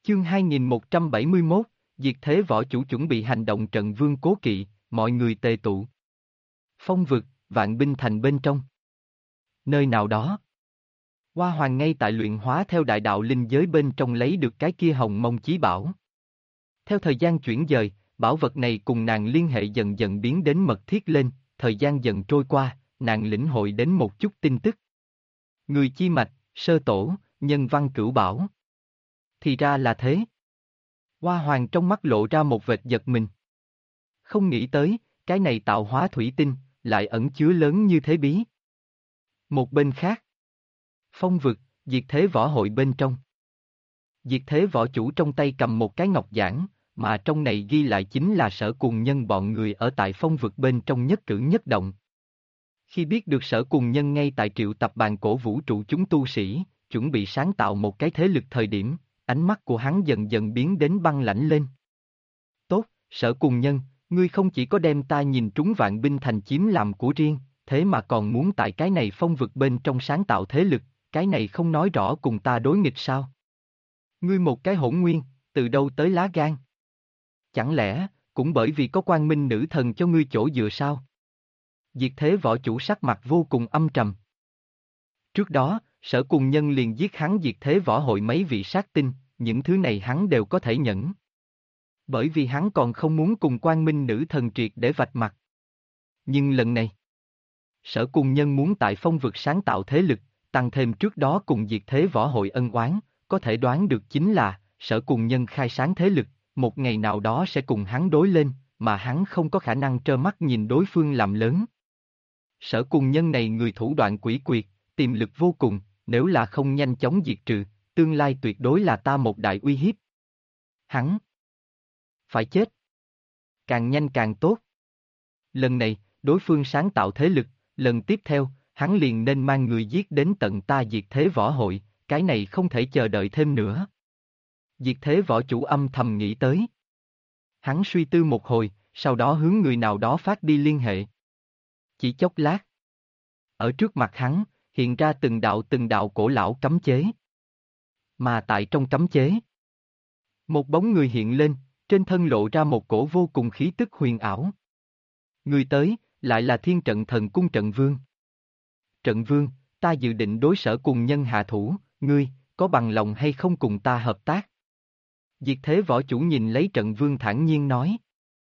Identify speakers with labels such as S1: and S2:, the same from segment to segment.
S1: Chương 2171, Diệt thế võ chủ chuẩn bị hành động trận vương cố kỵ, mọi người tề tụ. Phong vực, vạn binh thành bên trong. Nơi nào đó. Hoa Hoàng ngay tại luyện hóa theo đại đạo linh giới bên trong lấy được cái kia hồng mông chí bảo. Theo thời gian chuyển dời, bảo vật này cùng nàng liên hệ dần dần biến đến mật thiết lên, thời gian dần trôi qua, nàng lĩnh hội đến một chút tin tức. Người chi mạch, sơ tổ, nhân văn cửu bảo. Thì ra là thế. Hoa Hoàng trong mắt lộ ra một vệt giật mình. Không nghĩ tới, cái này tạo hóa thủy tinh, lại ẩn chứa lớn như thế bí. Một bên khác. Phong vực, diệt thế võ hội bên trong. Diệt thế võ chủ trong tay cầm một cái ngọc giản, mà trong này ghi lại chính là Sở Cùng Nhân bọn người ở tại phong vực bên trong nhất cử nhất động. Khi biết được Sở Cùng Nhân ngay tại triệu tập bàn cổ vũ trụ chúng tu sĩ, chuẩn bị sáng tạo một cái thế lực thời điểm, ánh mắt của hắn dần dần biến đến băng lãnh lên. Tốt, Sở Cùng Nhân, ngươi không chỉ có đem ta nhìn trúng vạn binh thành chiếm làm của riêng, thế mà còn muốn tại cái này phong vực bên trong sáng tạo thế lực, cái này không nói rõ cùng ta đối nghịch sao? Ngươi một cái hỗn nguyên, từ đâu tới lá gan? Chẳng lẽ, cũng bởi vì có quang minh nữ thần cho ngươi chỗ dựa sao? Diệt thế võ chủ sắc mặt vô cùng âm trầm. Trước đó, Sở Cùng Nhân liền giết hắn diệt thế võ hội mấy vị sát tinh, những thứ này hắn đều có thể nhẫn. Bởi vì hắn còn không muốn cùng quang minh nữ thần triệt để vạch mặt. Nhưng lần này, Sở Cùng Nhân muốn tại phong vực sáng tạo thế lực, tăng thêm trước đó cùng diệt thế võ hội ân oán, có thể đoán được chính là, Sở Cùng Nhân khai sáng thế lực, một ngày nào đó sẽ cùng hắn đối lên, mà hắn không có khả năng trơ mắt nhìn đối phương làm lớn. Sở Cùng Nhân này người thủ đoạn quỷ quyệt, tiềm lực vô cùng, nếu là không nhanh chóng diệt trừ, tương lai tuyệt đối là ta một đại uy hiếp. Hắn phải chết. Càng nhanh càng tốt. Lần này, đối phương sáng tạo thế lực, lần tiếp theo, hắn liền nên mang người giết đến tận ta diệt thế võ hội, cái này không thể chờ đợi thêm nữa. Diệt thế võ chủ âm thầm nghĩ tới. Hắn suy tư một hồi, sau đó hướng người nào đó phát đi liên hệ. Chỉ chốc lát. Ở trước mặt hắn, hiện ra từng đạo cổ lão cấm chế. Mà tại trong cấm chế, một bóng người hiện lên, trên thân lộ ra một cổ vô cùng khí tức huyền ảo. Người tới, lại là Thiên Trận Thần Cung Trận Vương. Trận Vương, ta dự định đối Sở Cùng Nhân hạ thủ, ngươi, có bằng lòng hay không cùng ta hợp tác? Diệt thế võ chủ nhìn lấy Trận Vương thản nhiên nói.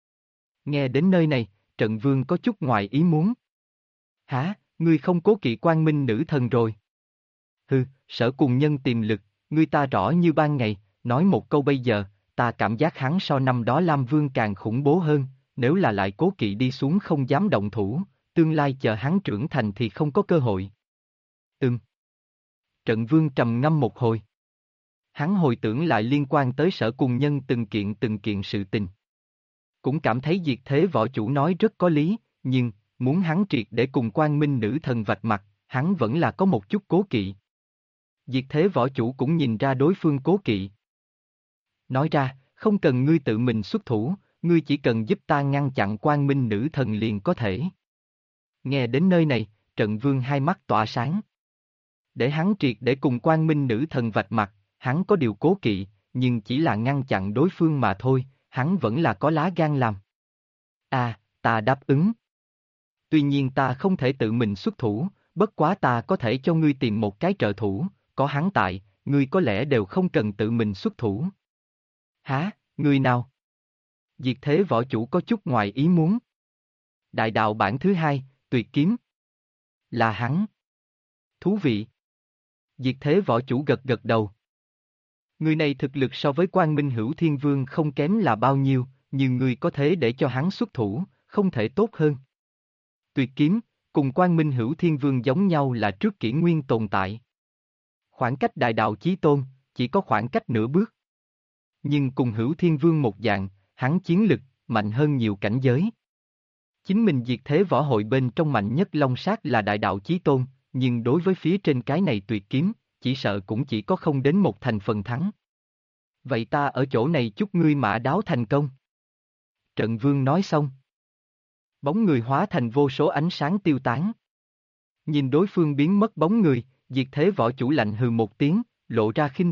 S1: Nghe đến nơi này, Trận Vương có chút ngoài ý muốn. Hả, ngươi không cố kỵ quang minh nữ thần rồi? Hừ, Sở Cùng Nhân tiềm lực, ngươi ta rõ như ban ngày, nói một câu bây giờ, ta cảm giác hắn so năm đó Lam Vương càng khủng bố hơn, nếu là lại cố kỵ đi xuống không dám động thủ, tương lai chờ hắn trưởng thành thì không có cơ hội. Trận Vương trầm ngâm một hồi. Hắn hồi tưởng lại liên quan tới Sở Cùng Nhân từng kiện sự tình. Cũng cảm thấy diệt thế võ chủ nói rất có lý, nhưng, muốn hắn triệt để cùng quang minh nữ thần vạch mặt, hắn vẫn là có một chút cố kỵ. Diệt thế võ chủ cũng nhìn ra đối phương cố kỵ. Nói ra, không cần ngươi tự mình xuất thủ, ngươi chỉ cần giúp ta ngăn chặn quang minh nữ thần liền có thể. Nghe đến nơi này, Trận Vương hai mắt tỏa sáng. Để hắn triệt để cùng quang minh nữ thần vạch mặt, hắn có điều cố kỵ, nhưng chỉ là ngăn chặn đối phương mà thôi, hắn vẫn là có lá gan làm. À, ta đáp ứng. Tuy nhiên ta không thể tự mình xuất thủ, bất quá ta có thể cho ngươi tìm một cái trợ thủ, có hắn tại, ngươi có lẽ đều không cần tự mình xuất thủ. Hả, ngươi nào? Diệt thế võ chủ có chút ngoài ý muốn. Đại đạo bản thứ hai, tuyệt kiếm. Là hắn. Thú vị. Diệt thế võ chủ gật gật đầu. Người này thực lực so với Quang Minh Hữu Thiên Vương không kém là bao nhiêu, nhưng người có thế để cho hắn xuất thủ, không thể tốt hơn. Tuyệt kiếm, cùng Quang Minh Hữu Thiên Vương giống nhau là trước kỷ nguyên tồn tại. Khoảng cách đại đạo chí tôn, chỉ có khoảng cách nửa bước. Nhưng cùng Hữu Thiên Vương một dạng, hắn chiến lực, mạnh hơn nhiều cảnh giới. Chính mình diệt thế võ hội bên trong mạnh nhất Long Sát là đại đạo chí tôn, nhưng đối với phía trên cái này tuyệt kiếm, chỉ sợ cũng chỉ có không đến một thành phần thắng. Vậy ta ở chỗ này chúc ngươi mã đáo thành công. Trận Vương nói xong. Bóng người hóa thành vô số ánh sáng tiêu tán. Nhìn đối phương biến mất bóng người, diệt thế võ chủ lạnh hừ một tiếng, lộ ra khinh thường,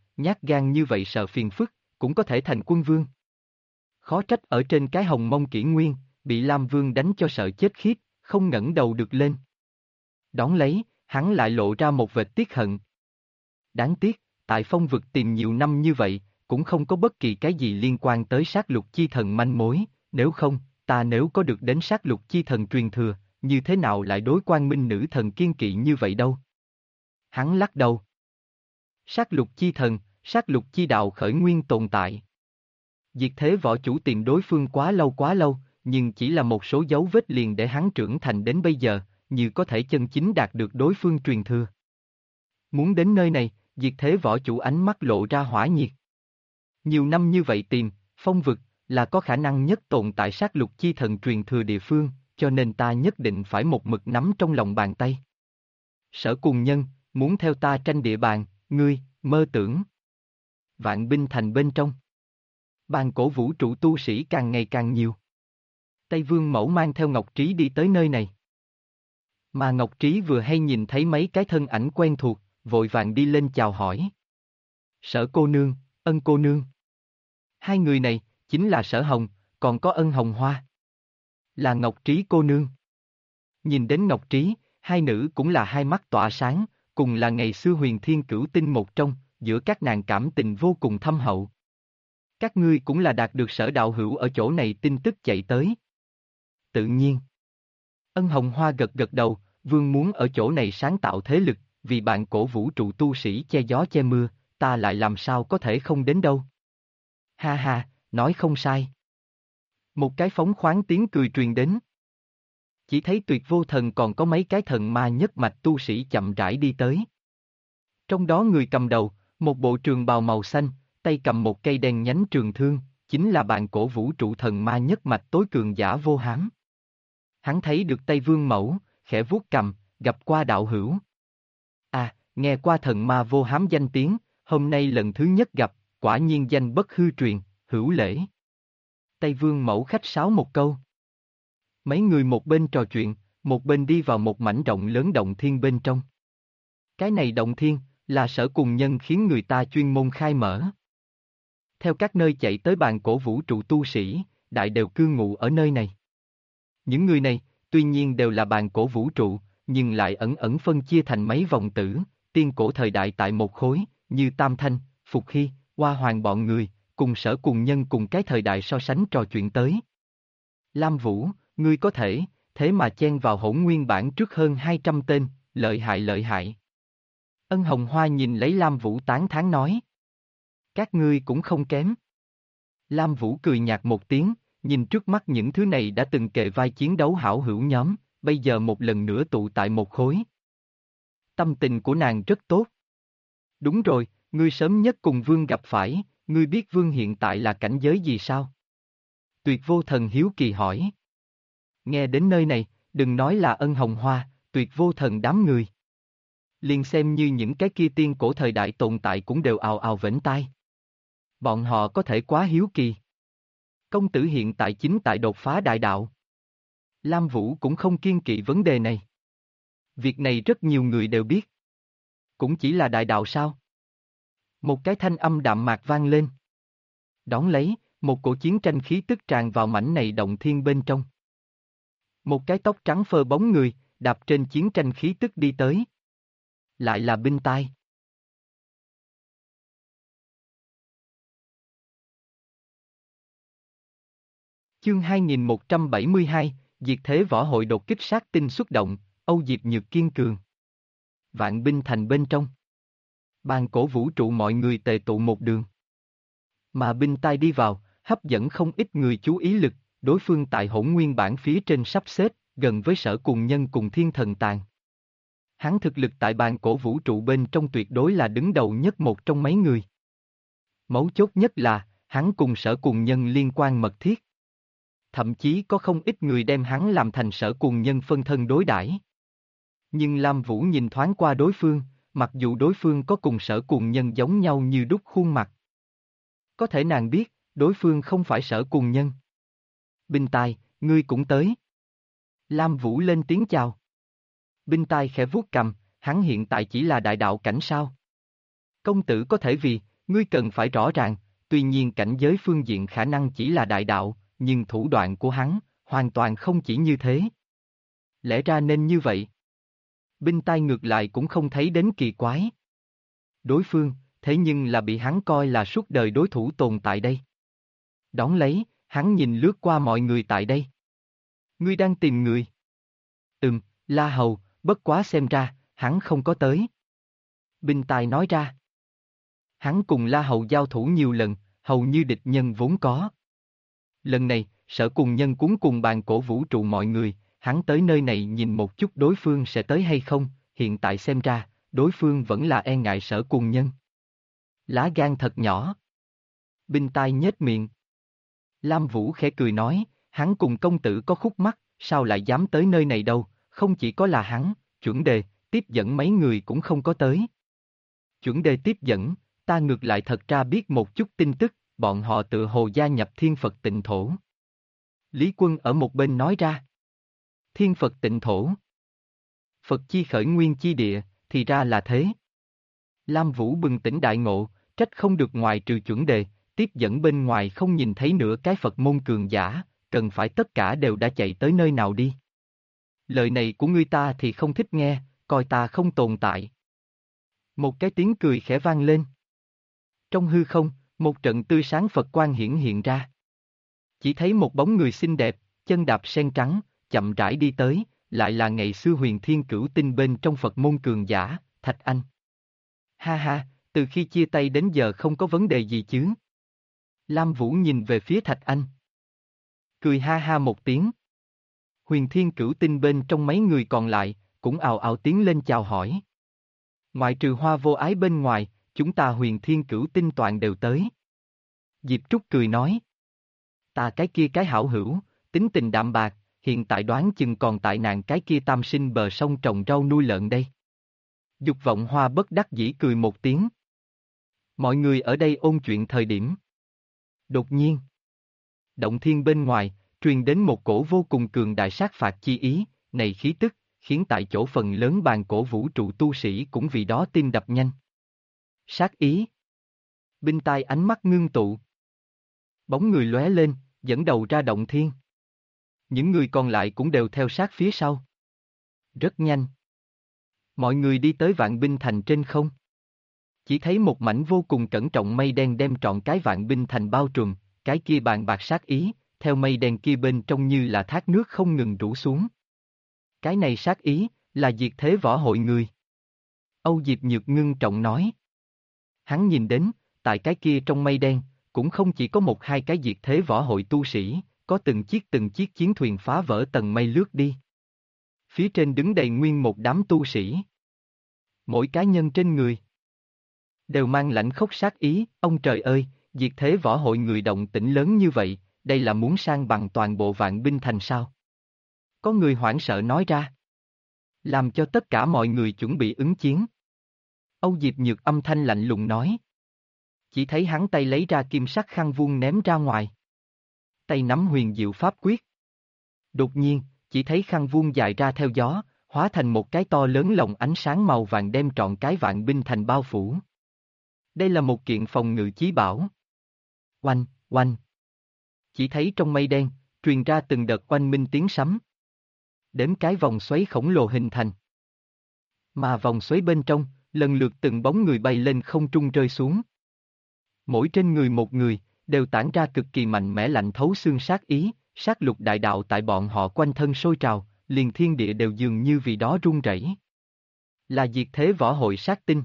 S1: nhát gan như vậy sợ phiền phức, cũng có thể thành quân vương. Khó trách ở trên cái hồng mông kỷ nguyên, bị Lam Vương đánh cho sợ chết khiếp, không ngẩng đầu được lên. Đón lấy, hắn lại lộ ra một vệt tiếc hận. Đáng tiếc, tại phong vực tìm nhiều năm như vậy, cũng không có bất kỳ cái gì liên quan tới sát lục chi thần manh mối, nếu không, nếu có được đến sát lục chi thần truyền thừa, như thế nào lại đối Quang Minh nữ thần kiên kỵ như vậy đâu. Hắn lắc đầu. Sát lục chi thần, sát lục chi đạo khởi nguyên tồn tại. Diệt thế võ chủ tìm đối phương quá lâu, nhưng chỉ là một số dấu vết liền để hắn trưởng thành đến bây giờ, như có thể chân chính đạt được đối phương truyền thừa. Muốn đến nơi này, diệt thế võ chủ ánh mắt lộ ra hỏa nhiệt. Nhiều năm như vậy tìm, phong vực, là có khả năng nhất tồn tại sát lục chi thần truyền thừa địa phương, cho nên ta nhất định phải một mực nắm trong lòng bàn tay. Sở Cùng Nhân, muốn theo ta tranh địa bàn, ngươi, mơ tưởng. Vạn binh thành bên trong. Bàn cổ vũ trụ tu sĩ càng ngày càng nhiều. Tây Vương Mẫu mang theo Ngọc Trí đi tới nơi này. Mà Ngọc Trí vừa hay nhìn thấy mấy cái thân ảnh quen thuộc, vội vàng đi lên chào hỏi. Sở cô nương, Ân cô nương. Hai người này, chính là Sở Hồng, còn có Ân Hồng Hoa. Là Ngọc Trí cô nương. Nhìn đến Ngọc Trí, hai nữ cũng là hai mắt tỏa sáng, cùng là ngày xưa Huyền Thiên Cửu Tinh một trong, giữa các nàng cảm tình vô cùng thâm hậu. Các ngươi cũng là đạt được Sở đạo hữu ở chỗ này tin tức chạy tới. Tự nhiên. Ân Hồng Hoa gật gật đầu, vương muốn ở chỗ này sáng tạo thế lực, vì bạn cổ vũ trụ tu sĩ che gió che mưa, ta lại làm sao có thể không đến đâu. Ha ha, nói không sai. Một cái phóng khoáng tiếng cười truyền đến. Chỉ thấy Tuyệt Vô Thần còn có mấy cái thần ma nhất mạch tu sĩ chậm rãi đi tới. Trong đó người cầm đầu, một bộ trường bào màu xanh, tay cầm một cây đèn nhánh trường thương, chính là bạn cổ vũ trụ thần ma nhất mạch tối cường giả Vô Hám. Hắn thấy được Tây Vương Mẫu, khẽ vuốt cầm, gặp qua đạo hữu. À, nghe qua thần ma Vô Hám danh tiếng, hôm nay lần thứ nhất gặp, quả nhiên danh bất hư truyền, hữu lễ. Tây Vương Mẫu khách sáo một câu. Mấy người một bên trò chuyện, một bên đi vào một mảnh rộng lớn động thiên bên trong. Cái này động thiên, là Sở Cùng Nhân khiến người ta chuyên môn khai mở. Theo các nơi chạy tới bàn cổ vũ trụ tu sĩ, đại đều cư ngụ ở nơi này. Những người này, tuy nhiên đều là bàn cổ vũ trụ, nhưng lại ẩn ẩn phân chia thành mấy vòng tử, tiên cổ thời đại tại một khối, như Tam Thanh, Phục Hy, Hoa Hoàng bọn người, cùng Sở Cùng Nhân cùng cái thời đại so sánh trò chuyện tới. Lam Vũ, ngươi có thể, thế mà chen vào Hỗn Nguyên bản trước hơn 200 tên, lợi hại. Ân Hồng Hoa nhìn lấy Lam Vũ tán thán nói. Các ngươi cũng không kém. Lam Vũ cười nhạt một tiếng, nhìn trước mắt những thứ này đã từng kề vai chiến đấu hảo hữu nhóm, bây giờ một lần nữa tụ tại một khối. Tâm tình của nàng rất tốt. Đúng rồi, ngươi sớm nhất cùng Vương gặp phải, ngươi biết Vương hiện tại là cảnh giới gì sao? Tuyệt Vô Thần hiếu kỳ hỏi. Nghe đến nơi này, đừng nói là Ân Hồng Hoa, Tuyệt Vô Thần đám người. Liền xem như những cái kia tiên cổ thời đại tồn tại cũng đều ào ào vểnh tai. Bọn họ có thể quá hiếu kỳ. Công tử hiện tại chính tại đột phá đại đạo. Lam Vũ cũng không kiên kỵ vấn đề này. Việc này rất nhiều người đều biết. Cũng chỉ là đại đạo sao? Một cái thanh âm đạm mạc vang lên. Đón lấy, một cổ chiến tranh khí tức tràn vào mảnh này động thiên bên trong. Một cái tóc trắng phơ bóng người, đạp trên chiến tranh khí tức đi tới. Lại là Binh Tai. Chương 2172, Diệt Thế Võ Hội đột kích sát tinh xuất động, Âu Diệp Nhược kiên cường. Vạn binh thành bên trong. Bàn cổ vũ trụ mọi người tề tụ một đường. Mà Binh Tai đi vào, hấp dẫn không ít người chú ý lực, đối phương tại Hỗn Nguyên bản phía trên sắp xếp, gần với Sở Cùng Nhân cùng Thiên Thần Tàn. Hắn thực lực tại bàn cổ vũ trụ bên trong tuyệt đối là đứng đầu nhất một trong mấy người. Mấu chốt nhất là, hắn cùng Sở Cùng Nhân liên quan mật thiết. Thậm chí có không ít người đem hắn làm thành Sở Cùng Nhân phân thân đối đãi. Nhưng Lam Vũ nhìn thoáng qua đối phương, mặc dù đối phương có cùng Sở Cùng Nhân giống nhau như đúc khuôn mặt. Có thể nàng biết, đối phương không phải Sở Cùng Nhân. Binh Tai, ngươi cũng tới. Lam Vũ lên tiếng chào. Binh Tai khẽ vuốt cầm, hắn hiện tại chỉ là đại đạo cảnh sao. Công tử có thể vì, Ngươi cần phải rõ ràng, tuy nhiên cảnh giới phương diện khả năng chỉ là đại đạo, nhưng thủ đoạn của hắn, hoàn toàn không chỉ như thế. Lẽ ra nên như vậy. Binh tai ngược lại cũng không thấy đến kỳ quái. Đối phương, thế nhưng là bị hắn coi là suốt đời đối thủ tồn tại đây. Đón lấy, hắn nhìn lướt qua mọi người tại đây. Ngươi đang tìm người. La Hầu, bất quá xem ra, hắn không có tới. Binh tài nói ra. Hắn cùng La Hầu giao thủ nhiều lần, hầu như địch nhân vốn có. Lần này, Sở Cùng Nhân cuống cùng bàn cổ vũ trụ mọi người, hắn tới nơi này nhìn một chút đối phương sẽ tới hay không, hiện tại xem ra, đối phương vẫn là e ngại Sở Cùng Nhân. Lá gan thật nhỏ. Binh tai nhếch miệng. Lam Vũ khẽ cười nói, hắn cùng công tử có khúc mắc, sao lại dám tới nơi này đâu, không chỉ có là hắn, chuẩn đề, tiếp dẫn mấy người cũng không có tới. Chuẩn đề tiếp dẫn, ta ngược lại thật ra biết một chút tin tức, bọn họ tự hồ gia nhập Thiên Phật Tịnh Thổ. Lý Quân ở một bên nói ra. Thiên Phật Tịnh Thổ. Phật chi khởi nguyên chi địa, thì ra là thế. Lam Vũ bừng tỉnh đại ngộ, trách không được ngoài trừ chuẩn đề, tiếp dẫn bên ngoài không nhìn thấy nửa cái Phật môn cường giả, cần phải tất cả đều đã chạy tới nơi nào đi. Lời này của ngươi ta thì không thích nghe, coi ta không tồn tại. Một cái tiếng cười khẽ vang lên. Trong hư không, một trận tươi sáng Phật quang hiện ra. Chỉ thấy một bóng người xinh đẹp, chân đạp sen trắng, chậm rãi đi tới, lại là ngày xưa Huyền Thiên Cửu Tinh bên trong Phật môn cường giả, Thạch Anh. Ha ha, từ khi chia tay đến giờ không có vấn đề gì chứ? Lam Vũ nhìn về phía Thạch Anh. Cười ha ha một tiếng. Huyền Thiên Cửu Tinh bên trong mấy người còn lại, cũng ào ào tiến lên chào hỏi. Ngoại trừ Hoa Vô Ái bên ngoài, chúng ta Huyền Thiên Cửu Tinh toàn đều tới. Diệp Trúc cười nói. Ta cái kia cái hảo hữu, tính tình đạm bạc, hiện tại đoán chừng còn tại nạn cái kia tam sinh bờ sông trồng rau nuôi lợn đây. Dục Vọng Hoa bất đắc dĩ cười một tiếng. Mọi người ở đây ôn chuyện thời điểm. Đột nhiên, động thiên bên ngoài, truyền đến một cổ vô cùng cường đại sát phạt chi ý, này khí tức, khiến tại chỗ phần lớn bàn cổ vũ trụ tu sĩ cũng vì đó tim đập nhanh. Sát ý. Binh tai ánh mắt ngưng tụ. Bóng người lóe lên, dẫn đầu ra động thiên. Những người còn lại cũng đều theo sát phía sau. Rất nhanh. Mọi người đi tới Vạn Binh Thành trên không. Chỉ thấy một mảnh vô cùng cẩn trọng mây đen đem trọn cái Vạn Binh Thành bao trùm, cái kia bàn bạc sát ý, theo mây đen kia bên trong như là thác nước không ngừng rủ xuống. Cái này sát ý, là diệt thế võ hội người. Âu Diệp Nhược ngưng trọng nói. Hắn nhìn đến, tại cái kia trong mây đen, cũng không chỉ có một hai cái diệt thế võ hội tu sĩ, có từng chiếc chiến thuyền phá vỡ tầng mây lướt đi. Phía trên đứng đầy nguyên một đám tu sĩ. Mỗi cá nhân trên người đều mang lãnh khốc sát ý, ông trời ơi, diệt thế võ hội người động tĩnh lớn như vậy, đây là muốn sang bằng toàn bộ Vạn Binh Thành sao? Có người hoảng sợ nói ra. Làm cho tất cả mọi người chuẩn bị ứng chiến. Âu Diệp Nhược âm thanh lạnh lùng nói. Chỉ thấy hắn tay lấy ra kim sắc khăn vuông ném ra ngoài. Tay nắm huyền diệu pháp quyết. Đột nhiên, chỉ thấy khăn vuông dài ra theo gió, hóa thành một cái to lớn lồng ánh sáng màu vàng đem trọn cái Vạn Binh Thành bao phủ. Đây là một kiện phòng ngự chí bảo. Oanh, oanh. Chỉ thấy trong mây đen, truyền ra từng đợt oanh minh tiếng sấm. Đếm cái vòng xoáy khổng lồ hình thành. Mà vòng xoáy bên trong, lần lượt từng bóng người bay lên không trung rơi xuống. Mỗi trên người một người, đều tản ra cực kỳ mạnh mẽ lạnh thấu xương sát ý, sát lục đại đạo tại bọn họ quanh thân sôi trào, liền thiên địa đều dường như vì đó run rẩy. Là diệt thế võ hội sát tinh.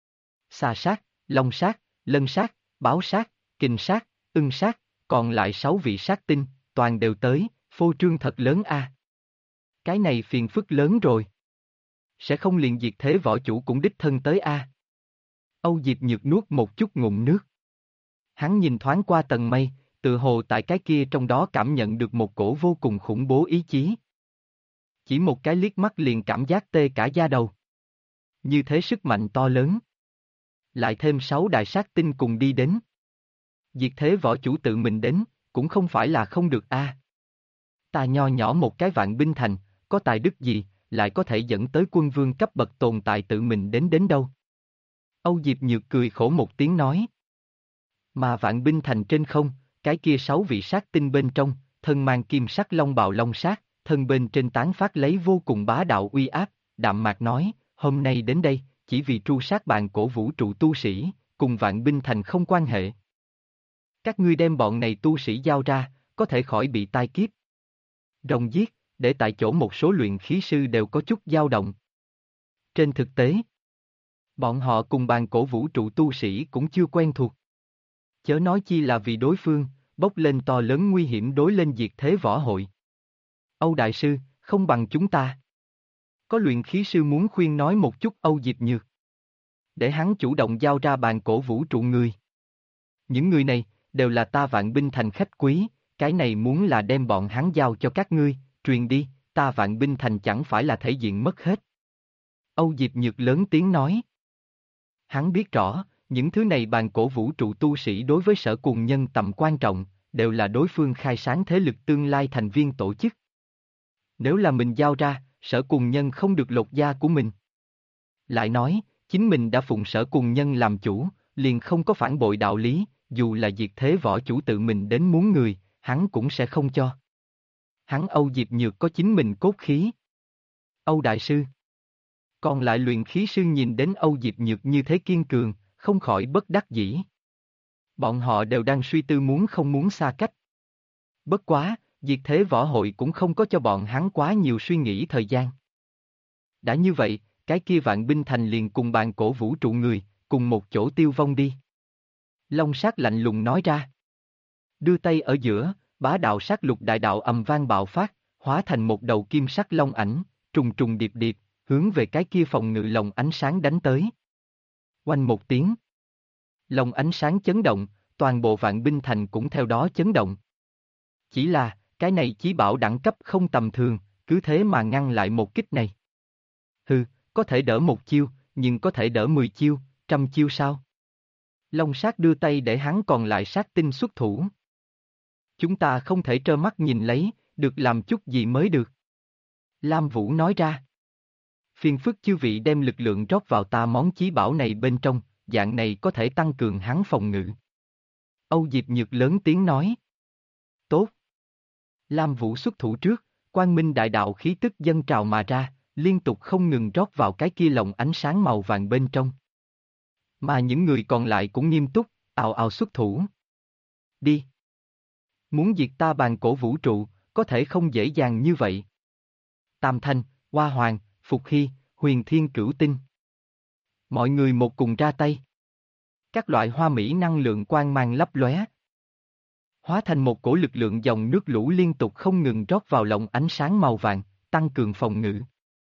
S1: Xà sát, long sát, lân sát, báo sát, kình sát, ưng sát, còn lại 6 vị sát tinh, toàn đều tới, phô trương thật lớn a. Cái này phiền phức lớn rồi. Sẽ không liền diệt thế võ chủ cũng đích thân tới a. Âu Diệp Nhược nuốt một chút ngụm nước. Hắn nhìn thoáng qua tầng mây, tự hồ tại cái kia trong đó cảm nhận được một cổ vô cùng khủng bố ý chí. Chỉ một cái liếc mắt liền cảm giác tê cả da đầu. Như thế sức mạnh to lớn. Lại thêm 6 đại sát tinh cùng đi đến. Diệt thế võ chủ tự mình đến, cũng không phải là không được a. Ta nho nhỏ một cái Vạn Binh Thành, có tài đức gì, lại có thể dẫn tới quân vương cấp bậc tồn tại tự mình đến đâu. Âu Diệp Nhược cười khổ một tiếng nói. Mà vạn binh thành trên không, cái kia 6 vị sát tinh bên trong, thân mang kim sắc long bào long sát, thân bên trên tán phát lấy vô cùng bá đạo uy áp, đạm mạc nói, hôm nay đến đây, chỉ vì tru sát bàn cổ vũ trụ tu sĩ, cùng vạn binh thành không quan hệ. Các ngươi đem bọn này tu sĩ giao ra, có thể khỏi bị tai kiếp. Rồng giết, để tại chỗ một số luyện khí sư đều có chút dao động. Trên thực tế, bọn họ cùng bàn cổ vũ trụ tu sĩ cũng chưa quen thuộc. Chớ nói chi là vì đối phương, bốc lên to lớn nguy hiểm đối lên diệt thế võ hội. Âu Đại Sư, không bằng chúng ta. Có luyện khí sư muốn khuyên nói một chút Âu Diệp Nhược. Để hắn chủ động giao ra bàn cổ vũ trụ người. Những người này, đều là ta vạn binh thành khách quý, cái này muốn là đem bọn hắn giao cho các ngươi, truyền đi, ta vạn binh thành chẳng phải là thể diện mất hết. Âu Diệp Nhược lớn tiếng nói. Hắn biết rõ, những thứ này bàn cổ vũ trụ tu sĩ đối với Sở Cuồng Nhân tầm quan trọng, đều là đối phương khai sáng thế lực tương lai thành viên tổ chức. Nếu là mình giao ra, Sở Cuồng Nhân không được lột da của mình. Lại nói, chính mình đã phụng Sở Cuồng Nhân làm chủ, liền không có phản bội đạo lý, dù là diệt thế võ chủ tự mình đến muốn người, hắn cũng sẽ không cho. Hắn Âu Diệp Nhược có chính mình cốt khí. Âu Đại Sư. Còn lại luyện khí sư nhìn đến Âu Diệp Nhược như thế kiên cường, không khỏi bất đắc dĩ. Bọn họ đều đang suy tư muốn không muốn xa cách. Bất quá, diệt thế võ hội cũng không có cho bọn hắn quá nhiều suy nghĩ thời gian. Đã như vậy, cái kia vạn binh thành liền cùng bàn cổ vũ trụ người, cùng một chỗ tiêu vong đi. Long sát lạnh lùng nói ra. Đưa tay ở giữa, bá đạo sát lục đại đạo ầm vang bạo phát, hóa thành một đầu kim sắc long ảnh, trùng trùng điệp điệp, hướng về cái kia phòng ngự lồng ánh sáng đánh tới. Oanh một tiếng. Lồng ánh sáng chấn động, toàn bộ vạn binh thành cũng theo đó chấn động. Chỉ là, cái này chí bảo đẳng cấp không tầm thường, cứ thế mà ngăn lại một kích này. Hừ, có thể đỡ một chiêu, nhưng có thể đỡ 10 chiêu, 100 chiêu sao? Long sát đưa tay để hắn còn lại sát tinh xuất thủ. Chúng ta không thể trơ mắt nhìn lấy, được làm chút gì mới được. Lam Vũ nói ra. Phiền phức chư vị đem lực lượng rót vào ta món chí bảo này bên trong, dạng này có thể tăng cường hắn phòng ngự. Âu Diệp Nhược lớn tiếng nói. Tốt. Lam Vũ xuất thủ trước, quang minh đại đạo khí tức dâng trào mà ra, liên tục không ngừng rót vào cái kia lồng ánh sáng màu vàng bên trong. Mà những người còn lại cũng nghiêm túc, ào ào xuất thủ. Đi. Muốn diệt ta bàn cổ vũ trụ, có thể không dễ dàng như vậy. Tam Thanh, Hoa Hoàng, Phục Hy, Huyền Thiên Cửu Tinh. Mọi người một cùng ra tay. Các loại hoa mỹ năng lượng quang mang lấp lóe. Hóa thành một cổ lực lượng dòng nước lũ liên tục không ngừng rót vào lồng ánh sáng màu vàng, tăng cường phòng ngự.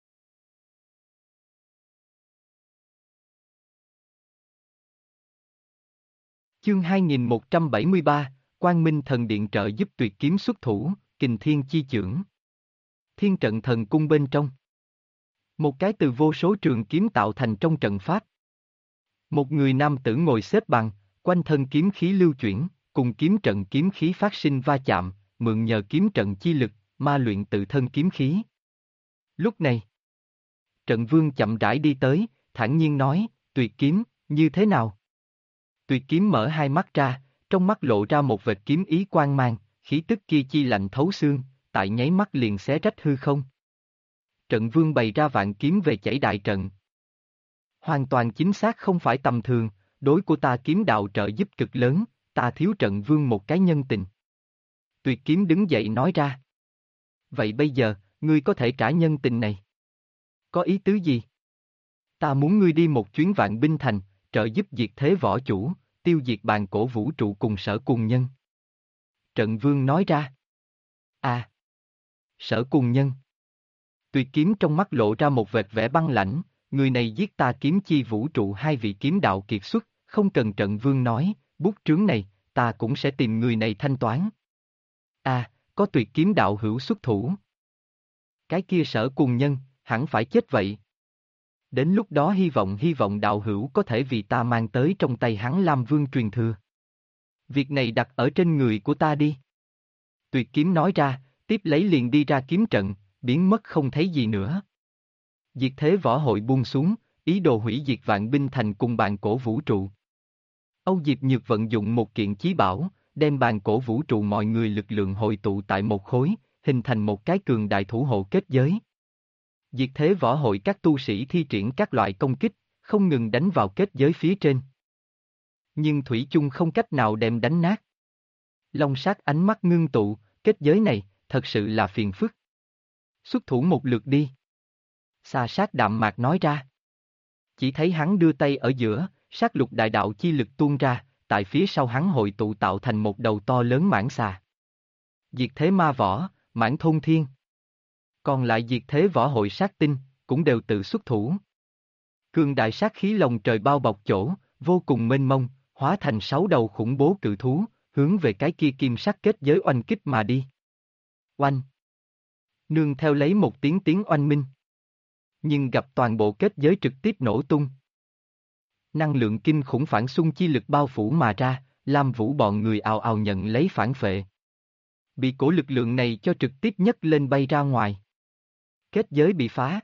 S1: Chương 2173, Quang Minh Thần Điện trợ giúp tuyệt kiếm xuất thủ, Kình Thiên Chi Chưởng. Thiên trận thần cung bên trong. Một cái từ vô số trường kiếm tạo thành trong trận pháp. Một người nam tử ngồi xếp bằng, quanh thân kiếm khí lưu chuyển, cùng kiếm trận kiếm khí phát sinh va chạm, mượn nhờ kiếm trận chi lực, ma luyện tự thân kiếm khí. Lúc này, Trận Vương chậm rãi đi tới, thản nhiên nói, tuyệt kiếm, như thế nào? Tuyệt kiếm mở hai mắt ra, trong mắt lộ ra một vệt kiếm ý quang mang, khí tức kia chi lạnh thấu xương, tại nháy mắt liền xé rách hư không. Trận Vương bày ra vạn kiếm về chảy đại trận. Hoàn toàn chính xác không phải tầm thường, đối của ta kiếm đạo trợ giúp cực lớn, ta thiếu Trận Vương một cái nhân tình. Tuyệt kiếm đứng dậy nói ra. Vậy bây giờ, ngươi có thể trả nhân tình này. Có ý tứ gì? Ta muốn ngươi đi một chuyến vạn binh thành, trợ giúp diệt thế võ chủ, tiêu diệt bàn cổ vũ trụ cùng Sở Cuồng Nhân. Trận Vương nói ra. À! Sở Cuồng Nhân. Tuyệt kiếm trong mắt lộ ra một vệt vẻ băng lãnh, người này giết ta kiếm chi vũ trụ hai vị kiếm đạo kiệt xuất, không cần Trận Vương nói, bút trướng này, ta cũng sẽ tìm người này thanh toán. À, có tuyệt kiếm đạo hữu xuất thủ. Cái kia Sở Cuồng Nhân, hẳn phải chết vậy. Đến lúc đó hy vọng đạo hữu có thể vì ta mang tới trong tay hắn Lam Vương truyền thừa. Việc này đặt ở trên người của ta đi. Tuyệt kiếm nói ra, tiếp lấy liền đi ra kiếm trận, biến mất không thấy gì nữa. Diệt thế võ hội buông xuống, ý đồ hủy diệt vạn binh thành cùng bàn cổ vũ trụ. Âu Diệp Nhược vận dụng một kiện chí bảo, đem bàn cổ vũ trụ mọi người lực lượng hội tụ tại một khối, hình thành một cái cường đại thủ hộ kết giới. Diệt thế võ hội các tu sĩ thi triển các loại công kích, không ngừng đánh vào kết giới phía trên. Nhưng thủy chung không cách nào đem đánh nát. Long Sát ánh mắt ngưng tụ, kết giới này, thật sự là phiền phức. Xuất thủ một lượt đi. Xà Sát đạm mạc nói ra. Chỉ thấy hắn đưa tay ở giữa, sát lục đại đạo chi lực tuôn ra, tại phía sau hắn hội tụ tạo thành một đầu to lớn mãng xà. Diệt thế ma võ, mãng thôn thiên. Còn lại diệt thế võ hội sát tinh, cũng đều tự xuất thủ. Cường đại sát khí lồng trời bao bọc chỗ, vô cùng mênh mông, hóa thành 6 đầu khủng bố cự thú, hướng về cái kia kim sắc kết giới oanh kích mà đi. Oanh! Nương theo lấy một tiếng oanh minh. Nhưng gặp toàn bộ kết giới trực tiếp nổ tung. Năng lượng kinh khủng phản xung chi lực bao phủ mà ra, Lam Vũ bọn người ào ào nhận lấy phản phệ. Bị cổ lực lượng này cho trực tiếp nhấc lên bay ra ngoài. Kết giới bị phá.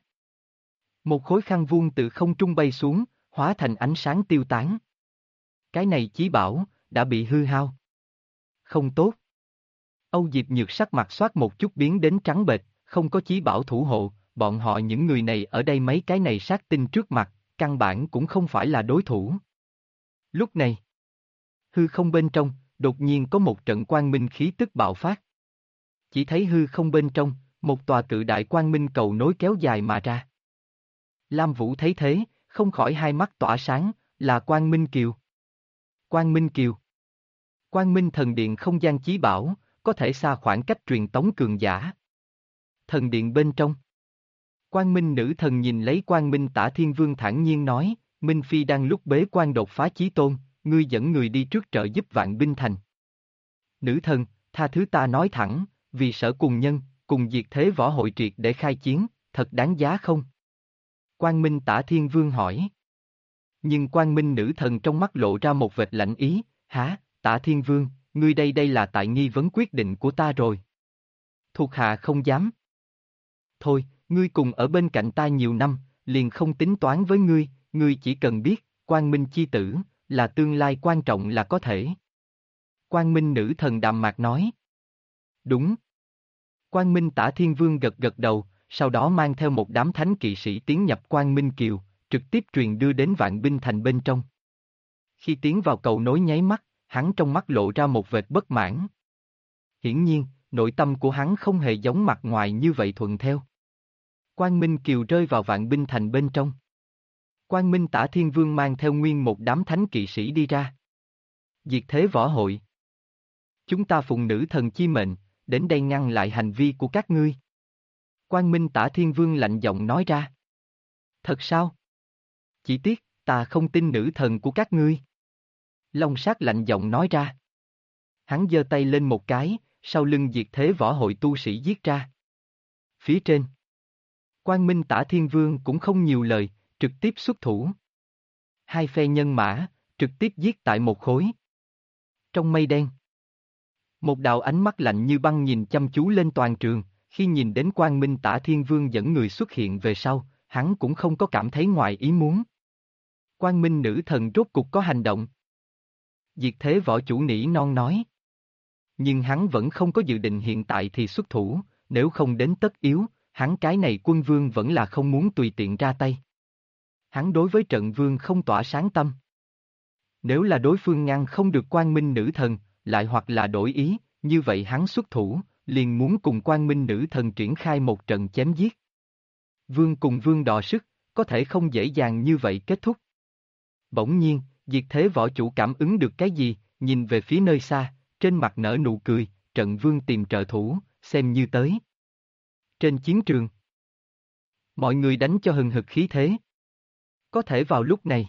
S1: Một khối khăn vuông từ không trung bay xuống, hóa thành ánh sáng tiêu tán. Cái này chí bảo, đã bị hư hao. Không tốt. Âu Diệp Nhược sắc mặt xoát một chút biến đến trắng bệch, không có chí bảo thủ hộ, bọn họ những người này ở đây mấy cái này sát tinh trước mặt, căn bản cũng không phải là đối thủ. Lúc này, hư không bên trong, đột nhiên có một trận quang minh khí tức bạo phát. Chỉ thấy hư không bên trong, một tòa cự đại quang minh cầu nối kéo dài mà ra. Lam Vũ thấy thế, không khỏi hai mắt tỏa sáng, là Quang Minh Kiều. Quang Minh Kiều. Quang Minh thần điện không gian chí bảo, có thể xa khoảng cách truyền tống cường giả. Thần điện bên trong. Quang Minh nữ thần nhìn lấy Quang Minh Tả Thiên Vương thản nhiên nói, Minh Phi đang lúc bế quan đột phá chí tôn, ngươi dẫn người đi trước trợ giúp Vạn Binh Thành. Nữ thần, tha thứ ta nói thẳng, vì sở cùng nhân, cùng diệt thế võ hội triệt để khai chiến, thật đáng giá không? Quang Minh Tả Thiên Vương hỏi. Nhưng Quang Minh nữ thần trong mắt lộ ra một vệt lạnh ý, hả, Tả Thiên Vương, ngươi đây là tại nghi vấn quyết định của ta rồi. Thuộc hạ không dám. Thôi, ngươi cùng ở bên cạnh ta nhiều năm, liền không tính toán với ngươi chỉ cần biết, Quang Minh chi tử, là tương lai quan trọng là có thể. Quang Minh nữ thần đạm mạc nói. Đúng. Quang Minh Tả Thiên Vương gật gật đầu, sau đó mang theo một đám thánh kỵ sĩ tiến nhập Quang Minh Kiều, trực tiếp truyền đưa đến Vạn Binh Thành bên trong. Khi tiến vào cầu nối nháy mắt, hắn trong mắt lộ ra một vệt bất mãn. Hiển nhiên, nội tâm của hắn không hề giống mặt ngoài như vậy thuận theo. Quang Minh Kiều rơi vào Vạn Binh Thành bên trong. Quang Minh Tả Thiên Vương mang theo nguyên một đám thánh kỵ sĩ đi ra. Diệt thế võ hội. Chúng ta phụng nữ thần chi mệnh, đến đây ngăn lại hành vi của các ngươi. Quang Minh Tả Thiên Vương lạnh giọng nói ra. Thật sao? Chỉ tiếc, ta không tin nữ thần của các ngươi. Long Sát lạnh giọng nói ra. Hắn giơ tay lên một cái, sau lưng diệt thế võ hội tu sĩ giết ra. Phía trên. Quang Minh Tả Thiên Vương cũng không nhiều lời, trực tiếp xuất thủ. Hai phe nhân mã, trực tiếp giết tại một khối. Trong mây đen. Một đạo ánh mắt lạnh như băng nhìn chăm chú lên toàn trường, khi nhìn đến Quang Minh Tả Thiên Vương dẫn người xuất hiện về sau, hắn cũng không có cảm thấy ngoài ý muốn. Quang Minh nữ thần rốt cục có hành động. Diệt thế võ chủ nỉ non nói. Nhưng hắn vẫn không có dự định hiện tại thì xuất thủ, nếu không đến tất yếu, hắn cái này quân vương vẫn là không muốn tùy tiện ra tay. Hắn đối với trận vương không tỏa sáng tâm. Nếu là đối phương ngăn không được Quang Minh nữ thần, lại hoặc là đổi ý, như vậy hắn xuất thủ, liền muốn cùng Quang Minh nữ thần triển khai một trận chém giết. Vương cùng vương đọ sức, có thể không dễ dàng như vậy kết thúc. Bỗng nhiên, diệt thế võ chủ cảm ứng được cái gì, nhìn về phía nơi xa, trên mặt nở nụ cười, trận vương tìm trợ thủ, xem như tới. Trên chiến trường, mọi người đánh cho hừng hực khí thế. Có thể vào lúc này,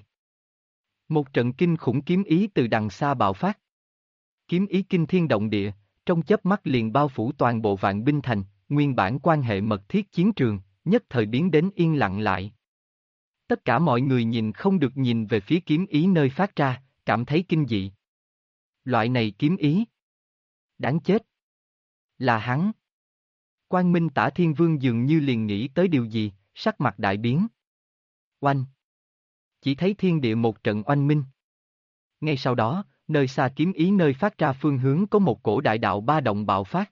S1: một trận kinh khủng kiếm ý từ đằng xa bạo phát. Kiếm ý kinh thiên động địa, trong chớp mắt liền bao phủ toàn bộ Vạn Binh Thành, nguyên bản quan hệ mật thiết chiến trường, nhất thời biến đến yên lặng lại. Tất cả mọi người nhìn không được nhìn về phía kiếm ý nơi phát ra, cảm thấy kinh dị. Loại này kiếm ý. Đáng chết. Là hắn. Quang Minh Tả Thiên Vương dường như liền nghĩ tới điều gì, sắc mặt đại biến. Oanh. Chỉ thấy thiên địa một trận oanh minh. ngay sau đó, nơi xa kiếm ý nơi phát ra phương hướng có một cổ đại đạo ba động bạo phát.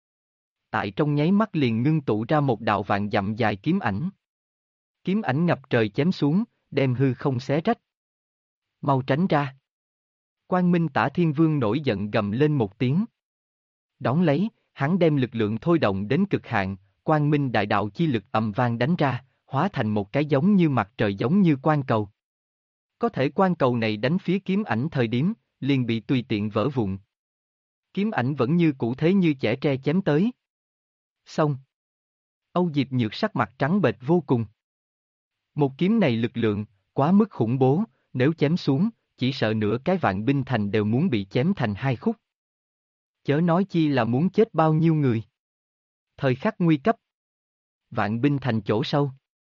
S1: Tại trong nháy mắt liền ngưng tụ ra một đạo vạn dặm dài kiếm ảnh. Kiếm ảnh ngập trời chém xuống, đem hư không xé rách. Mau tránh ra. Quang Minh Tả Thiên Vương nổi giận gầm lên một tiếng. Đón lấy, hắn đem lực lượng thôi động đến cực hạn, Quang Minh đại đạo chi lực ầm vang đánh ra, hóa thành một cái giống như mặt trời giống như quan cầu. Có thể quan cầu này đánh phía kiếm ảnh thời điểm, liền bị tùy tiện vỡ vụn. Kiếm ảnh vẫn như cũ thế như chẻ tre chém tới. Xong. Âu Diệp Nhược sắc mặt trắng bệch vô cùng. Một kiếm này lực lượng, quá mức khủng bố, nếu chém xuống, chỉ sợ nửa cái Vạn Binh Thành đều muốn bị chém thành hai khúc. Chớ nói chi là muốn chết bao nhiêu người. Thời khắc nguy cấp. Vạn Binh Thành chỗ sâu.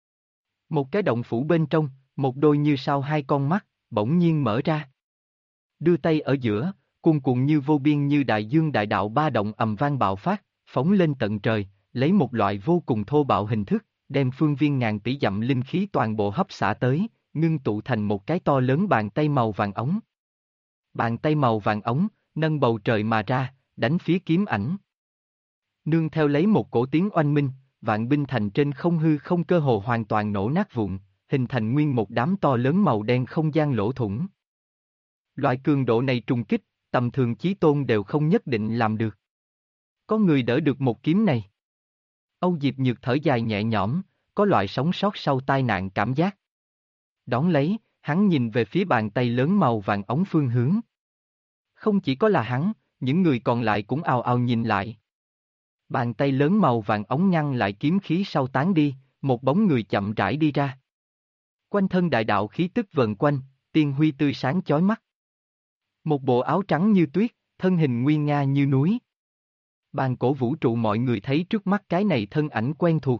S1: Một cái động phủ bên trong, một đôi như sao hai con mắt, bỗng nhiên mở ra. Đưa tay ở giữa, cuồn cuộn như vô biên như đại dương đại đạo ba động ầm vang bạo phát, phóng lên tận trời, lấy một loại vô cùng thô bạo hình thức, đem phương viên ngàn tỷ dặm linh khí toàn bộ hấp xả tới, ngưng tụ thành một cái to lớn bàn tay màu vàng ống. Bàn tay màu vàng ống, nâng bầu trời mà ra, đánh phía kiếm ảnh. Nương theo lấy một cổ tiếng oanh minh, Vạn Binh Thành trên không hư không cơ hồ hoàn toàn nổ nát vụn, hình thành nguyên một đám to lớn màu đen không gian lỗ thủng. Loại cường độ này trùng kích, tầm thường chí tôn đều không nhất định làm được. Có người đỡ được một kiếm này. Âu Diệp Nhược thở dài nhẹ nhõm, có loại sống sót sau tai nạn cảm giác. Đón lấy, hắn nhìn về phía bàn tay lớn màu vàng ống phương hướng. Không chỉ có là hắn, những người còn lại cũng ào ào nhìn lại. Bàn tay lớn màu vàng ống ngăn lại kiếm khí sau tán đi, một bóng người chậm rãi đi ra. Quanh thân đại đạo khí tức vần quanh, tiên huy tươi sáng chói mắt. Một bộ áo trắng như tuyết, thân hình nguy nga như núi. Bàn cổ vũ trụ mọi người thấy trước mắt cái này thân ảnh quen thuộc.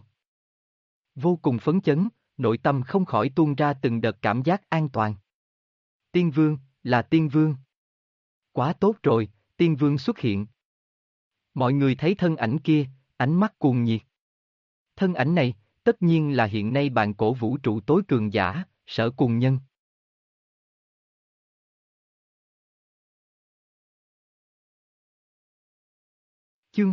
S1: Vô cùng phấn chấn, nội tâm không khỏi tuôn ra từng đợt cảm giác an toàn. Tiên Vương, là Tiên Vương. Quá tốt rồi, Tiên Vương xuất hiện. Mọi người thấy thân ảnh kia, ánh mắt cuồng nhiệt. Thân ảnh này, tất nhiên là hiện nay bàn cổ vũ trụ tối cường giả, Sở Cùng Nhân. Chương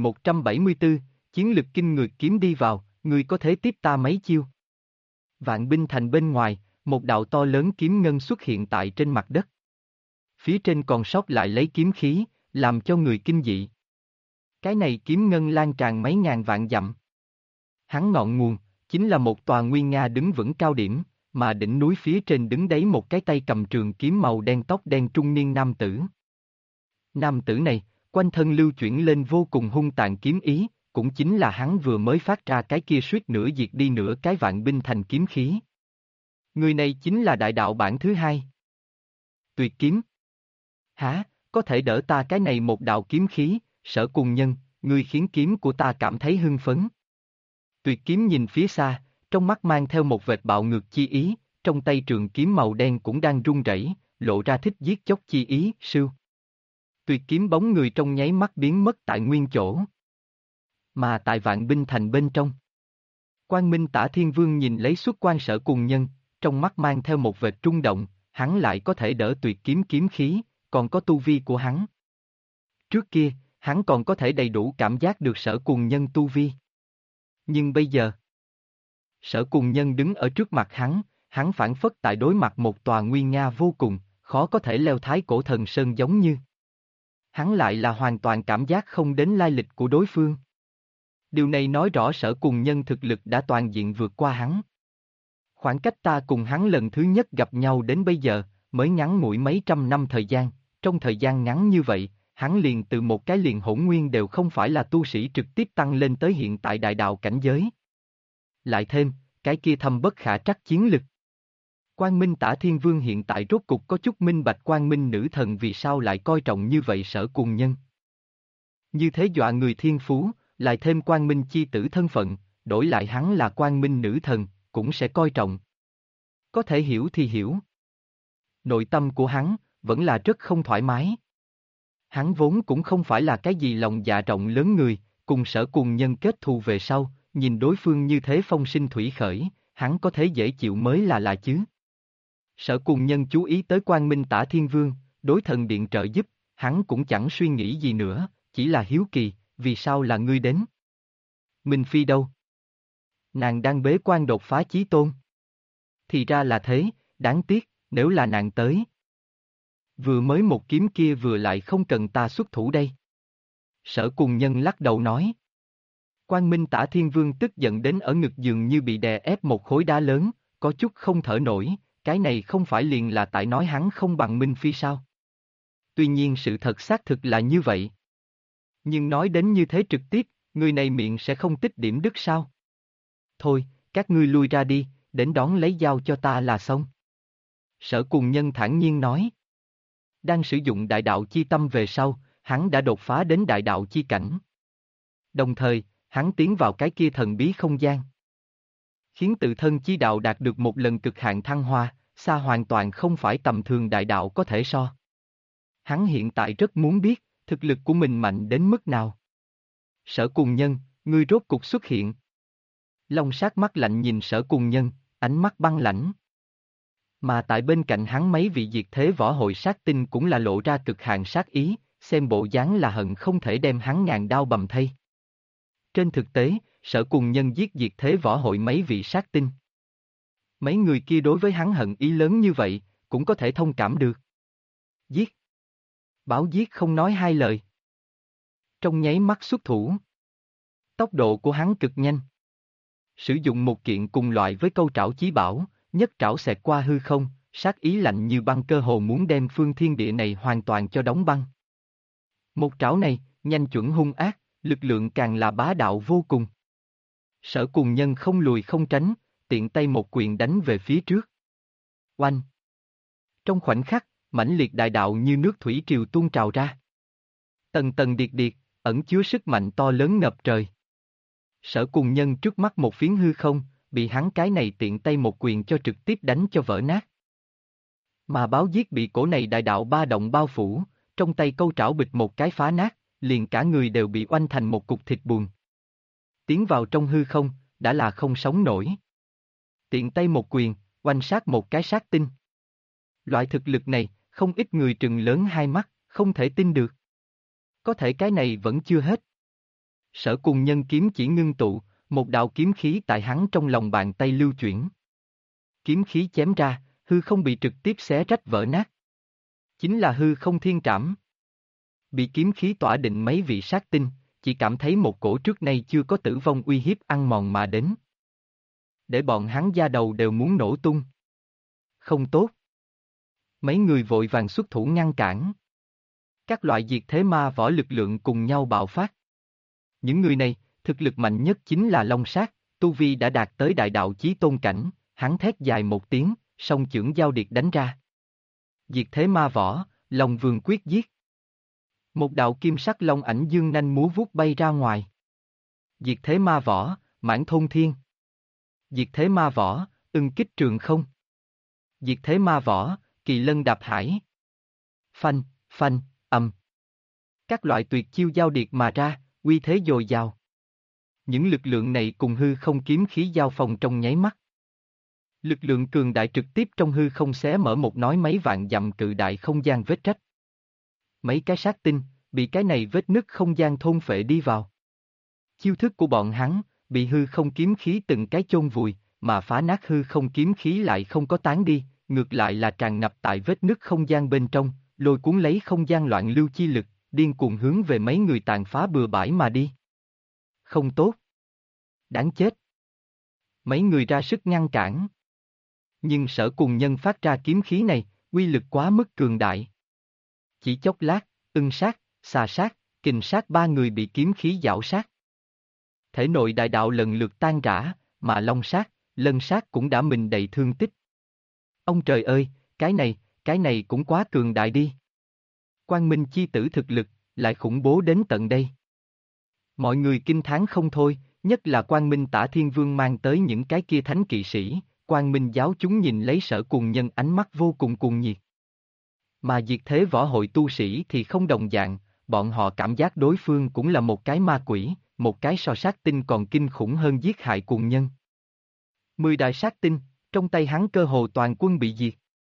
S1: 2174, chiến lực kinh ngược kiếm đi vào, người có thể tiếp ta mấy chiêu. Vạn Binh Thành bên ngoài, một đạo to lớn kiếm ngân xuất hiện tại trên mặt đất. Phía trên còn sót lại lấy kiếm khí, làm cho người kinh dị. Cái này kiếm ngân lan tràn mấy ngàn vạn dặm. Hắn ngọn nguồn, chính là một tòa nguy nga đứng vững cao điểm, mà đỉnh núi phía trên đứng đấy một cái tay cầm trường kiếm màu đen tóc đen trung niên nam tử. Nam tử này, quanh thân lưu chuyển lên vô cùng hung tàn kiếm ý, cũng chính là hắn vừa mới phát ra cái kia suýt nữa diệt đi nửa cái Vạn Binh Thành kiếm khí. Người này chính là đại đạo bản thứ hai. Tuyệt kiếm. Hả, có thể đỡ ta cái này một đạo kiếm khí, Sở Cùng Nhân, ngươi khiến kiếm của ta cảm thấy hưng phấn. Tuyệt kiếm nhìn phía xa, trong mắt mang theo một vệt bạo ngược chi ý, trong tay trường kiếm màu đen cũng đang run rẩy, lộ ra thích giết chóc chi ý, sưu. Tuyệt kiếm bóng người trong nháy mắt biến mất tại nguyên chỗ. Mà tại Vạn Binh Thành bên trong, Quang Minh Tả Thiên Vương nhìn lấy xuất quan Sở Cùng Nhân, trong mắt mang theo một vệt trung động, hắn lại có thể đỡ tuyệt kiếm kiếm khí, còn có tu vi của hắn. Trước kia, hắn còn có thể đầy đủ cảm giác được Sở Cùng Nhân tu vi. Nhưng bây giờ, Sở Cùng Nhân đứng ở trước mặt hắn phảng phất tại đối mặt một tòa nguy nga vô cùng, khó có thể leo thái cổ thần sơn giống như. Hắn lại là hoàn toàn cảm giác không đến lai lịch của đối phương. Điều này nói rõ Sở Cùng Nhân thực lực đã toàn diện vượt qua hắn. Khoảng cách ta cùng hắn lần thứ nhất gặp nhau đến bây giờ, mới ngắn ngủi mấy trăm năm thời gian, trong thời gian ngắn như vậy, hắn liền từ một cái liền hỗn nguyên đều không phải là tu sĩ trực tiếp tăng lên tới hiện tại đại đạo cảnh giới. Lại thêm, cái kia thâm bất khả trắc chiến lực. Quang Minh Tả Thiên Vương hiện tại rốt cục có chút minh bạch Quang Minh Nữ Thần vì sao lại coi trọng như vậy Sở Cùng Nhân. Như thế dọa người thiên phú, lại thêm Quang Minh chi tử thân phận, đổi lại hắn là Quang Minh Nữ Thần, cũng sẽ coi trọng. Có thể hiểu thì hiểu. Nội tâm của hắn, vẫn là rất không thoải mái. Hắn vốn cũng không phải là cái gì lòng dạ rộng lớn người, cùng Sở Cùng Nhân kết thù về sau, nhìn đối phương như thế phong sinh thủy khởi, hắn có thể dễ chịu mới là lạ chứ. Sở Cùng Nhân chú ý tới Quang Minh Tả Thiên Vương, đối thần điện trợ giúp, hắn cũng chẳng suy nghĩ gì nữa, chỉ là hiếu kỳ, vì sao là ngươi đến? Minh Phi đâu? Nàng đang bế quan đột phá chí tôn. Thì ra là thế, đáng tiếc, nếu là nàng tới. Vừa mới một kiếm kia vừa lại không cần ta xuất thủ đây. Sở Cùng Nhân lắc đầu nói. Quang Minh Tả Thiên Vương tức giận đến ở ngực dường như bị đè ép một khối đá lớn, có chút không thở nổi, cái này không phải liền là tại nói hắn không bằng Minh Phi sao? Tuy nhiên sự thật xác thực là như vậy. Nhưng nói đến như thế trực tiếp, người này miệng sẽ không tích điểm đức sao? Thôi, các ngươi lui ra đi, đến đón lấy dao cho ta là xong. Sở Cùng Nhân thản nhiên nói. Đang sử dụng đại đạo chi tâm về sau, hắn đã đột phá đến đại đạo chi cảnh. Đồng thời, hắn tiến vào cái kia thần bí không gian. Khiến tự thân chi đạo đạt được một lần cực hạn thăng hoa, xa hoàn toàn không phải tầm thường đại đạo có thể so. Hắn hiện tại rất muốn biết, thực lực của mình mạnh đến mức nào. Sở Cùng Nhân, ngươi rốt cục xuất hiện. Long Sát mắt lạnh nhìn Sở Cùng Nhân, ánh mắt băng lãnh. Mà tại bên cạnh hắn mấy vị diệt thế võ hội sát tinh cũng là lộ ra cực hạn sát ý, xem bộ dáng là hận không thể đem hắn ngàn đao bầm thây. Trên thực tế, Sở Cùng Nhân giết diệt thế võ hội mấy vị sát tinh. Mấy người kia đối với hắn hận ý lớn như vậy, cũng có thể thông cảm được. Giết. Báo giết không nói hai lời. Trong nháy mắt xuất thủ. Tốc độ của hắn cực nhanh. Sử dụng một kiện cùng loại với câu trảo chí bảo, nhất trảo xẹt qua hư không, sát ý lạnh như băng cơ hồ muốn đem phương thiên địa này hoàn toàn cho đóng băng. Một trảo này, nhanh chuẩn hung ác, lực lượng càng là bá đạo vô cùng. Sở Cùng Nhân không lùi không tránh, tiện tay một quyền đánh về phía trước. Oanh! Trong khoảnh khắc, mãnh liệt đại đạo như nước thủy triều tuôn trào ra. Tầng tầng điệt điệt, ẩn chứa sức mạnh to lớn ngập trời. Sở Cùng Nhân trước mắt một phiến hư không, bị hắn cái này tiện tay một quyền cho trực tiếp đánh cho vỡ nát. Mà báo giết bị cổ này đại đạo ba động bao phủ, trong tay câu trảo bịch một cái phá nát, liền cả người đều bị oanh thành một cục thịt buồn. Tiến vào trong hư không, đã là không sống nổi. Tiện tay một quyền, oanh sát một cái sát tinh. Loại thực lực này, không ít người trừng lớn hai mắt, không thể tin được. Có thể cái này vẫn chưa hết. Sở Cùng Nhân kiếm chỉ ngưng tụ, một đạo kiếm khí tại hắn trong lòng bàn tay lưu chuyển. Kiếm khí chém ra, hư không bị trực tiếp xé rách vỡ nát. Chính là hư không thiên trảm. Bị kiếm khí tỏa định mấy vị sát tinh, chỉ cảm thấy một cổ trước nay chưa có tử vong uy hiếp ăn mòn mà đến. Để bọn hắn da đầu đều muốn nổ tung. Không tốt. Mấy người vội vàng xuất thủ ngăn cản. Các loại diệt thế ma võ lực lượng cùng nhau bạo phát. Những người này, thực lực mạnh nhất chính là Long Sát, tu vi đã đạt tới đại đạo chí tôn cảnh, hắn thét dài một tiếng, song chưởng giao điệt đánh ra. Diệt thế ma võ, Long Vương quyết giết. Một đạo kim sắc long ảnh dương nanh múa vuốt bay ra ngoài. Diệt thế ma võ, mãn thôn thiên. Diệt thế ma võ, ưng kích trường không. Diệt thế ma võ, kỳ lân đạp hải. Phanh, phanh, âm. Các loại tuyệt chiêu giao điệt mà ra, uy thế dồi dào. Những lực lượng này cùng hư không kiếm khí giao phong trong nháy mắt. Lực lượng cường đại trực tiếp trong hư không xé mở một nói mấy vạn dặm cự đại không gian vết rách. Mấy cái sát tinh, bị cái này vết nứt không gian thôn phệ đi vào. Chiêu thức của bọn hắn, bị hư không kiếm khí từng cái chôn vùi, mà phá nát hư không kiếm khí lại không có tán đi, ngược lại là tràn ngập tại vết nứt không gian bên trong, lôi cuốn lấy không gian loạn lưu chi lực, điên cuồng hướng về mấy người tàn phá bừa bãi mà đi. Không tốt. Đáng chết. Mấy người ra sức ngăn cản. Nhưng Sở Cùng Nhân phát ra kiếm khí này, uy lực quá mức cường đại. Chỉ chốc lát, ưng sát, xà sát, kình sát ba người bị kiếm khí giảo sát. Thể nội đại đạo lần lượt tan rã, mà long sát, lân sát cũng đã mình đầy thương tích. Ông trời ơi, cái này cũng quá cường đại đi. Quang Minh chi tử thực lực, lại khủng bố đến tận đây. Mọi người kinh thán không thôi, nhất là Quang Minh Tả Thiên Vương mang tới những cái kia thánh kỵ sĩ, Quang Minh giáo chúng nhìn lấy Sở Cùng Nhân ánh mắt vô cùng cuồng nhiệt. Mà diệt thế võ hội tu sĩ thì không đồng dạng, bọn họ cảm giác đối phương cũng là một cái ma quỷ, một cái so sát tinh còn kinh khủng hơn giết hại cùng nhân. 10 đại sát tinh, trong tay hắn cơ hồ toàn quân bị diệt.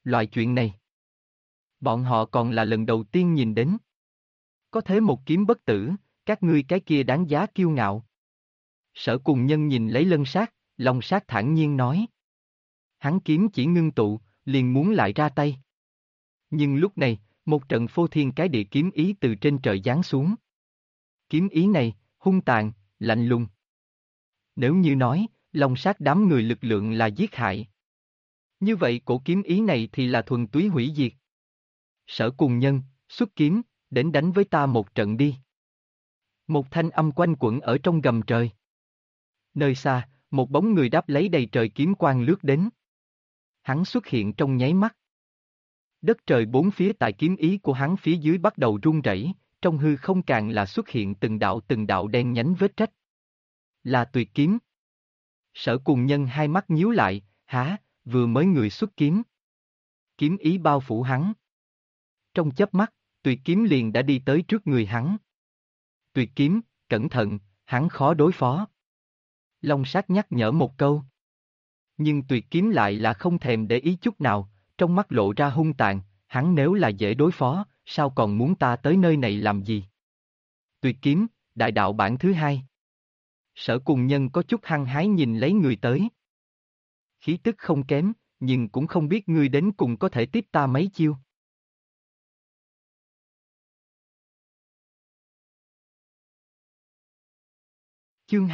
S1: Loại chuyện này, bọn họ còn là lần đầu tiên nhìn đến. Có thế một kiếm bất tử, các ngươi cái kia đáng giá kiêu ngạo. Sở Cùng Nhân nhìn lấy Lân Sát, Long Sát thản nhiên nói. Hắn kiếm chỉ ngưng tụ, liền muốn lại ra tay. Nhưng lúc này, một trận phô thiên cái địa kiếm ý từ trên trời giáng xuống. Kiếm ý này, hung tàn, lạnh lùng. Nếu như nói, Long Sát đám người lực lượng là giết hại. Như vậy cổ kiếm ý này thì là thuần túy hủy diệt. Sở Cùng Nhân, xuất kiếm, đến đánh với ta một trận đi. Một thanh âm quanh quẩn ở trong gầm trời. Nơi xa, một bóng người đáp lấy đầy trời kiếm quang lướt đến. Hắn xuất hiện trong nháy mắt. Đất trời bốn phía tại kiếm ý của hắn phía dưới bắt đầu rung rẩy, trong hư không càng là xuất hiện từng đạo đen nhánh vết rách. Là tuyệt kiếm. Sở Cùng Nhân hai mắt nhíu lại, há, vừa mới người xuất kiếm. Kiếm ý bao phủ hắn. Trong chớp mắt, tuyệt kiếm liền đã đi tới trước người hắn. Tuyệt kiếm, cẩn thận, hắn khó đối phó. Long Sát nhắc nhở một câu. Nhưng tuyệt kiếm lại là không thèm để ý chút nào, trong mắt lộ ra hung tàn, hắn nếu là dễ đối phó, sao còn muốn ta tới nơi này làm gì? Tuyệt kiếm, đại đạo bản thứ hai. Sở Cùng Nhân có chút hăng hái nhìn lấy người tới. Khí tức không kém, nhưng cũng không biết ngươi đến cùng có thể tiếp ta mấy chiêu. Chương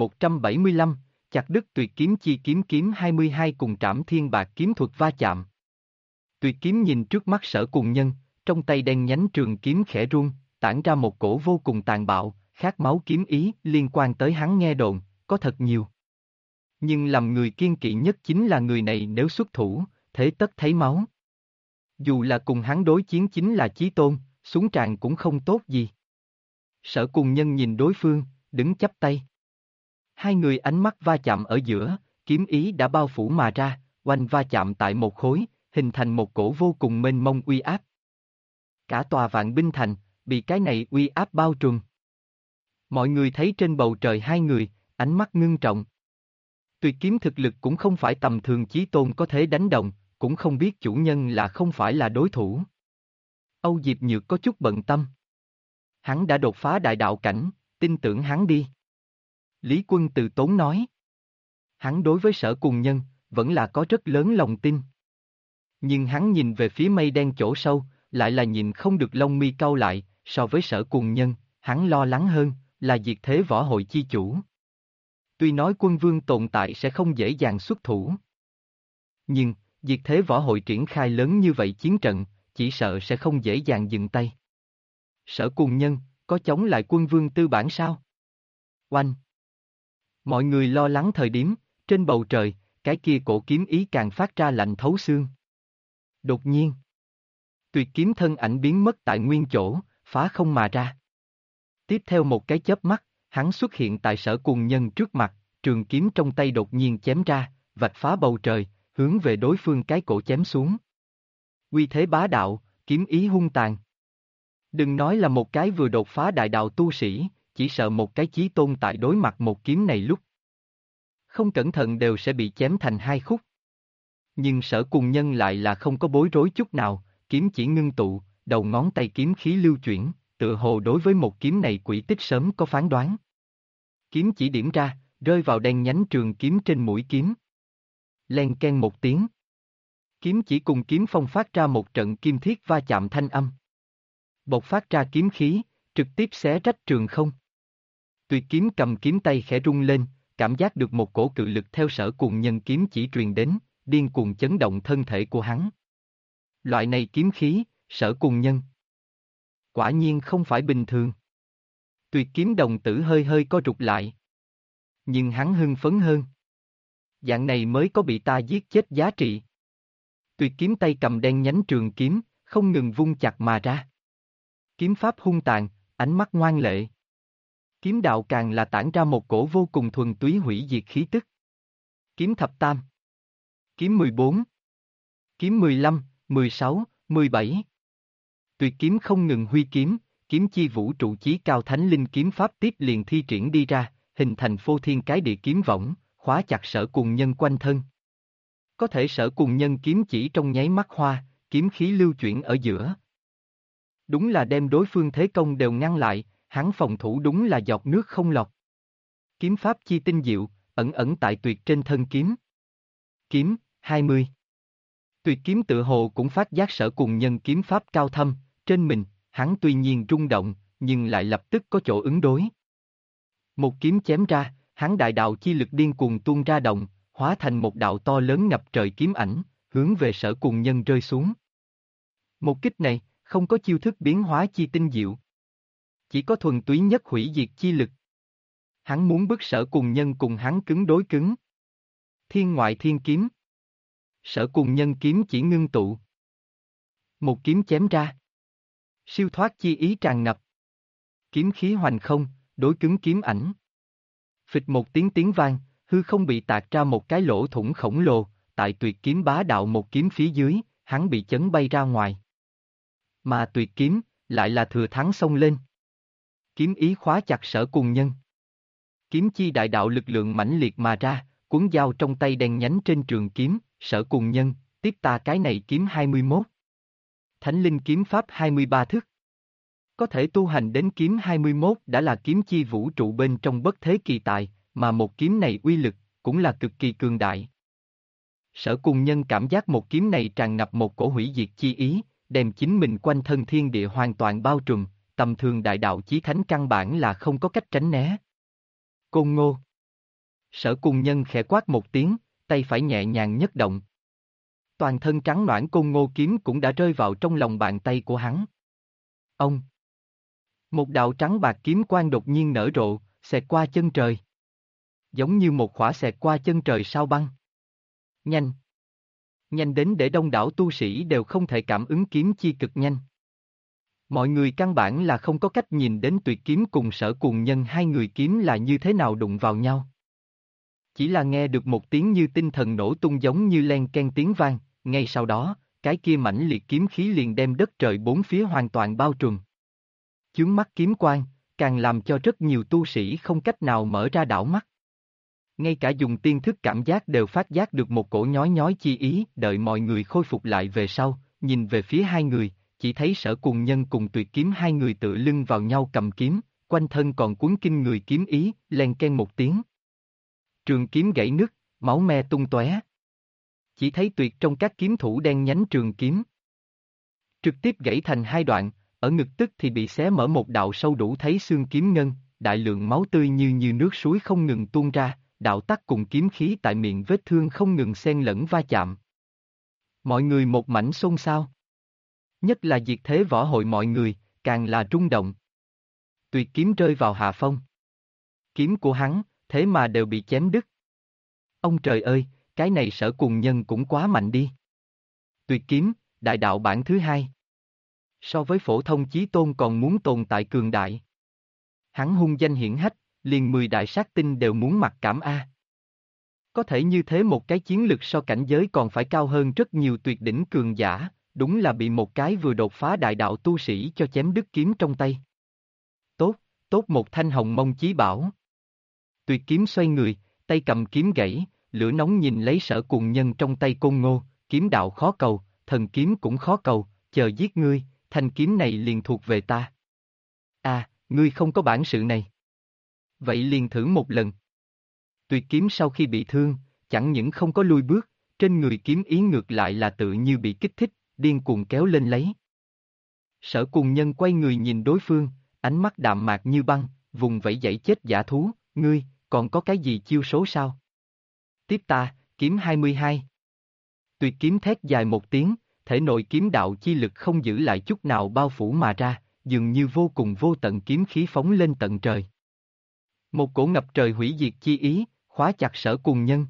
S1: 2175, chặt đứt tuyệt kiếm chi kiếm 22 cùng Trảm Thiên Bạc kiếm thuật va chạm. Tuyệt kiếm nhìn trước mắt Sở Cùng Nhân, trong tay đen nhánh trường kiếm khẽ run, tản ra một cổ vô cùng tàn bạo, khát máu kiếm ý liên quan tới hắn nghe đồn, có thật nhiều. Nhưng làm người kiên kỵ nhất chính là người này nếu xuất thủ, thế tất thấy máu. Dù là cùng hắn đối chiến chính là chí tôn, xuống tràng cũng không tốt gì. Sở Cùng Nhân nhìn đối phương, đứng chắp tay. Hai người ánh mắt va chạm ở giữa, kiếm ý đã bao phủ mà ra, oanh va chạm tại một khối, hình thành một cổ vô cùng mênh mông uy áp. Cả tòa Vạn Binh Thành, bị cái này uy áp bao trùm. Mọi người thấy trên bầu trời hai người, ánh mắt ngưng trọng. Tuyệt kiếm thực lực cũng không phải tầm thường chí tôn có thể đánh đồng, cũng không biết chủ nhân là không phải là đối thủ. Âu Diệp Nhược có chút bận tâm. Hắn đã đột phá đại đạo cảnh, tin tưởng hắn đi. Lý Quân từ tốn nói. Hắn đối với Sở Cùng Nhân, vẫn là có rất lớn lòng tin. Nhưng hắn nhìn về phía mây đen chỗ sâu, lại là nhìn không được lông mi cau lại, so với Sở Cùng Nhân, hắn lo lắng hơn, là diệt thế võ hội chi chủ. Tuy nói quân vương tồn tại sẽ không dễ dàng xuất thủ. Nhưng, diệt thế võ hội triển khai lớn như vậy chiến trận, chỉ sợ sẽ không dễ dàng dừng tay. Sở Cùng Nhân, có chống lại quân vương tư bản sao? Oanh! Mọi người lo lắng thời điểm, trên bầu trời, cái kia cổ kiếm ý càng phát ra lạnh thấu xương. Đột nhiên, tuyệt kiếm thân ảnh biến mất tại nguyên chỗ, phá không mà ra. Tiếp theo một cái chớp mắt, hắn xuất hiện tại Sở Cùng Nhân trước mặt, trường kiếm trong tay đột nhiên chém ra, vạch phá bầu trời, hướng về đối phương cái cổ chém xuống. Uy thế bá đạo, kiếm ý hung tàn. Đừng nói là một cái vừa đột phá đại đạo tu sĩ, chỉ sợ một cái chí tôn tại đối mặt một kiếm này lúc không cẩn thận đều sẽ bị chém thành hai khúc. Nhưng Sở Cùng Nhân lại là không có bối rối chút nào, kiếm chỉ ngưng tụ, đầu ngón tay kiếm khí lưu chuyển, tựa hồ đối với một kiếm này quỷ tích sớm có phán đoán. Kiếm chỉ điểm ra, rơi vào đen nhánh trường kiếm trên mũi kiếm. Len ken một tiếng. Kiếm chỉ cùng kiếm phong phát ra một trận kim thiết va chạm thanh âm. Bộc phát ra kiếm khí, trực tiếp xé rách trường không. Tuyệt kiếm cầm kiếm tay khẽ rung lên, cảm giác được một cổ cự lực theo Sở Cùng Nhân kiếm chỉ truyền đến, điên cuồng chấn động thân thể của hắn. Loại này kiếm khí, Sở Cùng Nhân quả nhiên không phải bình thường. Tuyệt kiếm đồng tử hơi hơi co rụt lại. Nhưng hắn hưng phấn hơn. Dạng này mới có bị ta giết chết giá trị. Tuyệt kiếm tay cầm đen nhánh trường kiếm, không ngừng vung chặt mà ra. Kiếm pháp hung tàn, ánh mắt ngoan lệ. Kiếm đạo càng là tản ra một cổ vô cùng thuần túy hủy diệt khí tức. Kiếm thập tam. Kiếm 14. Kiếm 15, 16, 17. Tuyệt kiếm không ngừng huy kiếm, kiếm chi vũ trụ chí cao thánh linh kiếm pháp tiếp liền thi triển đi ra, hình thành phô thiên cái địa kiếm võng, khóa chặt Sở Cùng Nhân quanh thân. Có thể Sở Cùng Nhân kiếm chỉ trong nháy mắt hoa, kiếm khí lưu chuyển ở giữa. Đúng là đem đối phương thế công đều ngăn lại, hắn phòng thủ đúng là giọt nước không lọt. Kiếm pháp chi tinh diệu, ẩn ẩn tại tuyệt trên thân kiếm. Kiếm, 20. Tuyệt kiếm tự hồ cũng phát giác Sở Cùng Nhân kiếm pháp cao thâm, trên mình, hắn tuy nhiên rung động, nhưng lại lập tức có chỗ ứng đối. Một kiếm chém ra, hắn đại đạo chi lực điên cuồng tuôn ra động, hóa thành một đạo to lớn ngập trời kiếm ảnh, hướng về Sở Cùng Nhân rơi xuống. Một kích này, không có chiêu thức biến hóa chi tinh diệu. Chỉ có thuần túy nhất hủy diệt chi lực. Hắn muốn bức Sở Cùng Nhân cùng hắn cứng đối cứng. Thiên ngoại thiên kiếm. Sở Cùng Nhân kiếm chỉ ngưng tụ. Một kiếm chém ra. Siêu thoát chi ý tràn ngập. Kiếm khí hoành không, đối cứng kiếm ảnh. Phịch một tiếng tiếng vang, hư không bị tạc ra một cái lỗ thủng khổng lồ, tại tuyệt kiếm bá đạo một kiếm phía dưới, hắn bị chấn bay ra ngoài. Mà tuyệt kiếm, lại là thừa thắng xông lên. Kiếm ý khóa chặt Sở Cùng Nhân. Kiếm chi đại đạo lực lượng mãnh liệt mà ra, cuốn dao trong tay đen nhánh trên trường kiếm, Sở Cùng Nhân, tiếp ta cái này kiếm 21. Thánh linh kiếm pháp 23 thức. Có thể tu hành đến kiếm 21 đã là kiếm chi vũ trụ bên trong bất thế kỳ tài, mà một kiếm này uy lực, cũng là cực kỳ cường đại. Sở Cùng Nhân cảm giác một kiếm này tràn ngập một cổ hủy diệt chi ý, đem chính mình quanh thân thiên địa hoàn toàn bao trùm, tầm thường đại đạo chí thánh căn bản là không có cách tránh né. Côn Ngô. Sở Cùng Nhân khẽ quát một tiếng, tay phải nhẹ nhàng nhấc động. Toàn thân trắng nõn Côn Ngô kiếm cũng đã rơi vào trong lòng bàn tay của hắn. Ông. Một đạo trắng bạc kiếm quang đột nhiên nở rộ, xẹt qua chân trời. Giống như một khỏa xẹt qua chân trời sao băng. Nhanh. Nhanh đến để đông đảo tu sĩ đều không thể cảm ứng kiếm chi cực nhanh. Mọi người căn bản là không có cách nhìn đến tuyệt kiếm cùng Sở Cùng Nhân hai người kiếm là như thế nào đụng vào nhau. Chỉ là nghe được một tiếng như tinh thần nổ tung giống như len ken tiếng vang, ngay sau đó, cái kia mãnh liệt kiếm khí liền đem đất trời bốn phía hoàn toàn bao trùm. Chướng mắt kiếm quang, càng làm cho rất nhiều tu sĩ không cách nào mở ra đảo mắt. Ngay cả dùng tiên thức cảm giác đều phát giác được một cổ nhói nhói chi ý, đợi mọi người khôi phục lại về sau, nhìn về phía hai người, chỉ thấy Sở Cùng Nhân cùng tuyệt kiếm hai người tựa lưng vào nhau cầm kiếm, quanh thân còn cuốn kinh người kiếm ý, len ken một tiếng. Trường kiếm gãy nứt, máu me tung tóe. Chỉ thấy tuyệt trong các kiếm thủ đen nhánh trường kiếm. Trực tiếp gãy thành hai đoạn, ở ngực tức thì bị xé mở một đạo sâu đủ thấy xương kiếm ngân, đại lượng máu tươi như nước suối không ngừng tuôn ra, đạo tắc cùng kiếm khí tại miệng vết thương không ngừng xen lẫn va chạm. Mọi người một mảnh xôn xao. Nhất là diệt thế võ hội mọi người, càng là rung động. Tuyệt kiếm rơi vào hạ phong. Kiếm của hắn, thế mà đều bị chém đứt. Ông trời ơi, cái này Sở Cùng Nhân cũng quá mạnh đi. Tuyệt kiếm, đại đạo bản thứ hai. So với phổ thông chí tôn còn muốn tồn tại cường đại. Hắn hung danh hiển hách, liền 10 đại sát tinh đều muốn mặc cảm a. Có thể như thế một cái chiến lực so cảnh giới còn phải cao hơn rất nhiều tuyệt đỉnh cường giả, đúng là bị một cái vừa đột phá đại đạo tu sĩ cho chém đứt kiếm trong tay. Tốt, tốt một thanh hồng mông chí bảo. Tuyệt kiếm xoay người, tay cầm kiếm gãy, lửa nóng nhìn lấy Sở Cùng Nhân trong tay Côn Ngô, kiếm đạo khó cầu, thần kiếm cũng khó cầu, chờ giết ngươi, thanh kiếm này liền thuộc về ta. À, ngươi không có bản sự này. Vậy liền thử một lần. Tuyệt kiếm sau khi bị thương, chẳng những không có lui bước, trên người kiếm ý ngược lại là tự như bị kích thích, điên cuồng kéo lên lấy. Sở Cùng Nhân quay người nhìn đối phương, ánh mắt đạm mạc như băng, vùng vẫy dãy chết giả thú, ngươi, còn có cái gì chiêu số sao? Tiếp ta, kiếm 22. Tuyệt kiếm thét dài một tiếng, thể nội kiếm đạo chi lực không giữ lại chút nào bao phủ mà ra, dường như vô cùng vô tận kiếm khí phóng lên tận trời. Một cổ ngập trời hủy diệt chi ý, khóa chặt Sở Cùng Nhân.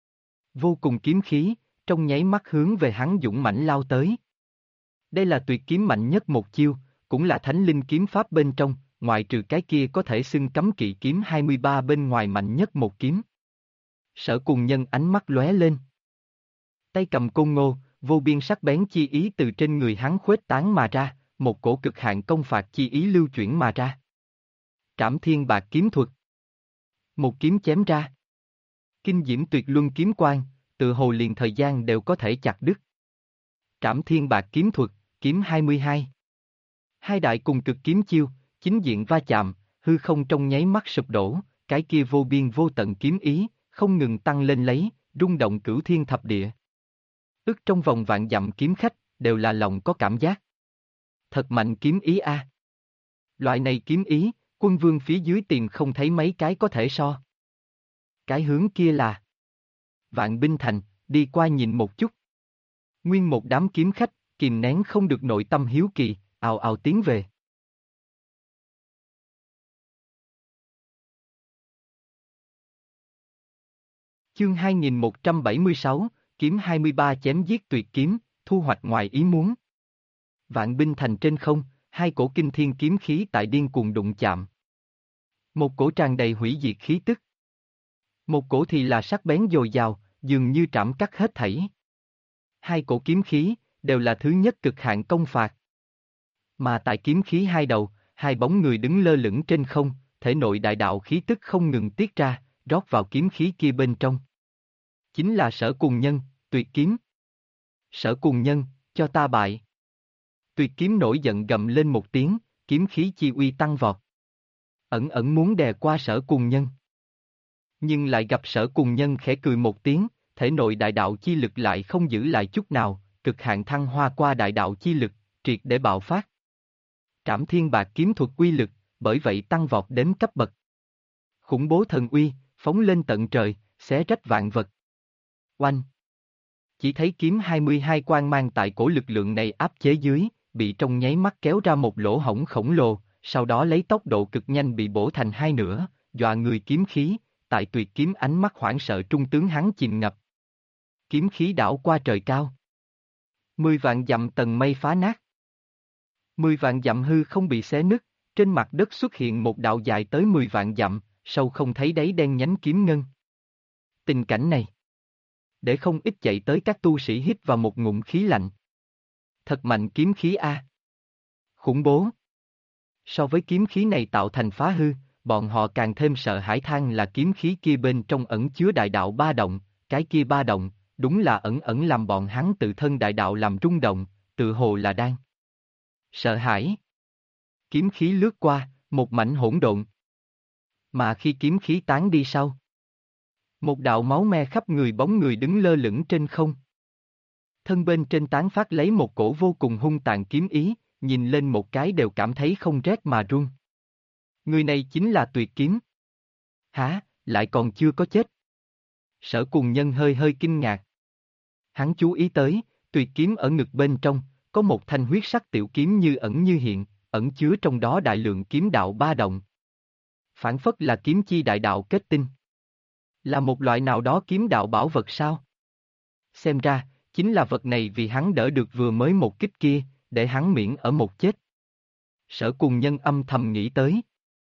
S1: Vô cùng kiếm khí, trong nháy mắt hướng về hắn dũng mãnh lao tới. Đây là tuyệt kiếm mạnh nhất một chiêu, cũng là thánh linh kiếm pháp bên trong, ngoại trừ cái kia có thể xưng cấm kỵ kiếm 23 bên ngoài mạnh nhất một kiếm. Sở Cùng Nhân ánh mắt lóe lên. Tay cầm Côn Ngô, vô biên sắc bén chi ý từ trên người hắn khuếch tán mà ra, một cổ cực hạn công phạt chi ý lưu chuyển mà ra. Trảm Thiên Bạc kiếm thuật. Một kiếm chém ra. Kinh diễm tuyệt luân kiếm quang, tự hồ liền thời gian đều có thể chặt đứt. Trảm Thiên Bạc kiếm thuật, kiếm 22. Hai đại cùng cực kiếm chiêu, chính diện va chạm, hư không trong nháy mắt sụp đổ, cái kia vô biên vô tận kiếm ý, không ngừng tăng lên lấy, rung động cửu thiên thập địa. Ức trong vòng vạn dặm kiếm khách, đều là lòng có cảm giác. Thật mạnh kiếm ý a. Loại này kiếm ý, quân vương phía dưới tìm không thấy mấy cái có thể so. Cái hướng kia là Vạn Binh Thành, đi qua nhìn một chút. Nguyên một đám kiếm khách, kìm nén không được nội tâm hiếu kỳ, ào ào tiến về. Chương 2176, kiếm 23 chém giết tuyệt kiếm, thu hoạch ngoài ý muốn. Vạn Binh Thành trên không, hai cổ kinh thiên kiếm khí tại điên cuồng đụng chạm. Một cổ tràn đầy hủy diệt khí tức. Một cổ thì là sắc bén dồi dào, dường như trảm cắt hết thảy. Hai cổ kiếm khí, đều là thứ nhất cực hạn công phạt. Mà tại kiếm khí hai đầu, hai bóng người đứng lơ lửng trên không, thể nội đại đạo khí tức không ngừng tiết ra, rót vào kiếm khí kia bên trong. Chính là Sở Cùng Nhân, tuyệt kiếm. Sở Cùng Nhân, cho ta bại. Tuyệt kiếm nổi giận gầm lên một tiếng, kiếm khí chi uy tăng vọt. Ẩn ẩn muốn đè qua Sở Cùng Nhân. Nhưng lại gặp Sở Cùng Nhân khẽ cười một tiếng, thể nội đại đạo chi lực lại không giữ lại chút nào, cực hạn thăng hoa qua đại đạo chi lực, triệt để bạo phát. Trảm Thiên Bạc kiếm thuật uy lực, bởi vậy tăng vọt đến cấp bậc. Khủng bố thần uy, phóng lên tận trời, xé rách vạn vật. Oanh! Chỉ thấy kiếm 22 quang mang tại cổ lực lượng này áp chế dưới, bị trong nháy mắt kéo ra một lỗ hổng khổng lồ, sau đó lấy tốc độ cực nhanh bị bổ thành hai nửa, dọa người kiếm khí, tại tuyệt kiếm ánh mắt hoảng sợ trung tướng hắn chìm ngập. Kiếm khí đảo qua trời cao. 10 vạn dặm tầng mây phá nát. 10 vạn dặm hư không bị xé nứt, trên mặt đất xuất hiện một đạo dài tới 10 vạn dặm, sâu không thấy đáy đen nhánh kiếm ngân. Tình cảnh này, để không ít chạy tới các tu sĩ hít vào một ngụm khí lạnh. Thật mạnh kiếm khí a. Khủng bố. So với kiếm khí này tạo thành phá hư, bọn họ càng thêm sợ hãi than là kiếm khí kia bên trong ẩn chứa đại đạo ba động, cái kia ba động, đúng là ẩn ẩn làm bọn hắn tự thân đại đạo làm rung động, tự hồ là đang sợ hãi. Kiếm khí lướt qua, một mảnh hỗn độn. Mà khi kiếm khí tán đi sau, một đạo máu me khắp người bóng người đứng lơ lửng trên không. Thân bên trên tán phát lấy một cổ vô cùng hung tàn kiếm ý, nhìn lên một cái đều cảm thấy không rét mà run. Người này chính là Tuyệt Kiếm. Hả, lại còn chưa có chết. Sở Cùng Nhân hơi hơi kinh ngạc. Hắn chú ý tới, Tuyệt Kiếm ở ngực bên trong, có một thanh huyết sắc tiểu kiếm như ẩn như hiện, ẩn chứa trong đó đại lượng kiếm đạo ba động. Phản phất là kiếm chi đại đạo kết tinh. Là một loại nào đó kiếm đạo bảo vật sao? Xem ra, chính là vật này vì hắn đỡ được vừa mới một kích kia, để hắn miễn ở một chết. Sở Cùng Nhân âm thầm nghĩ tới.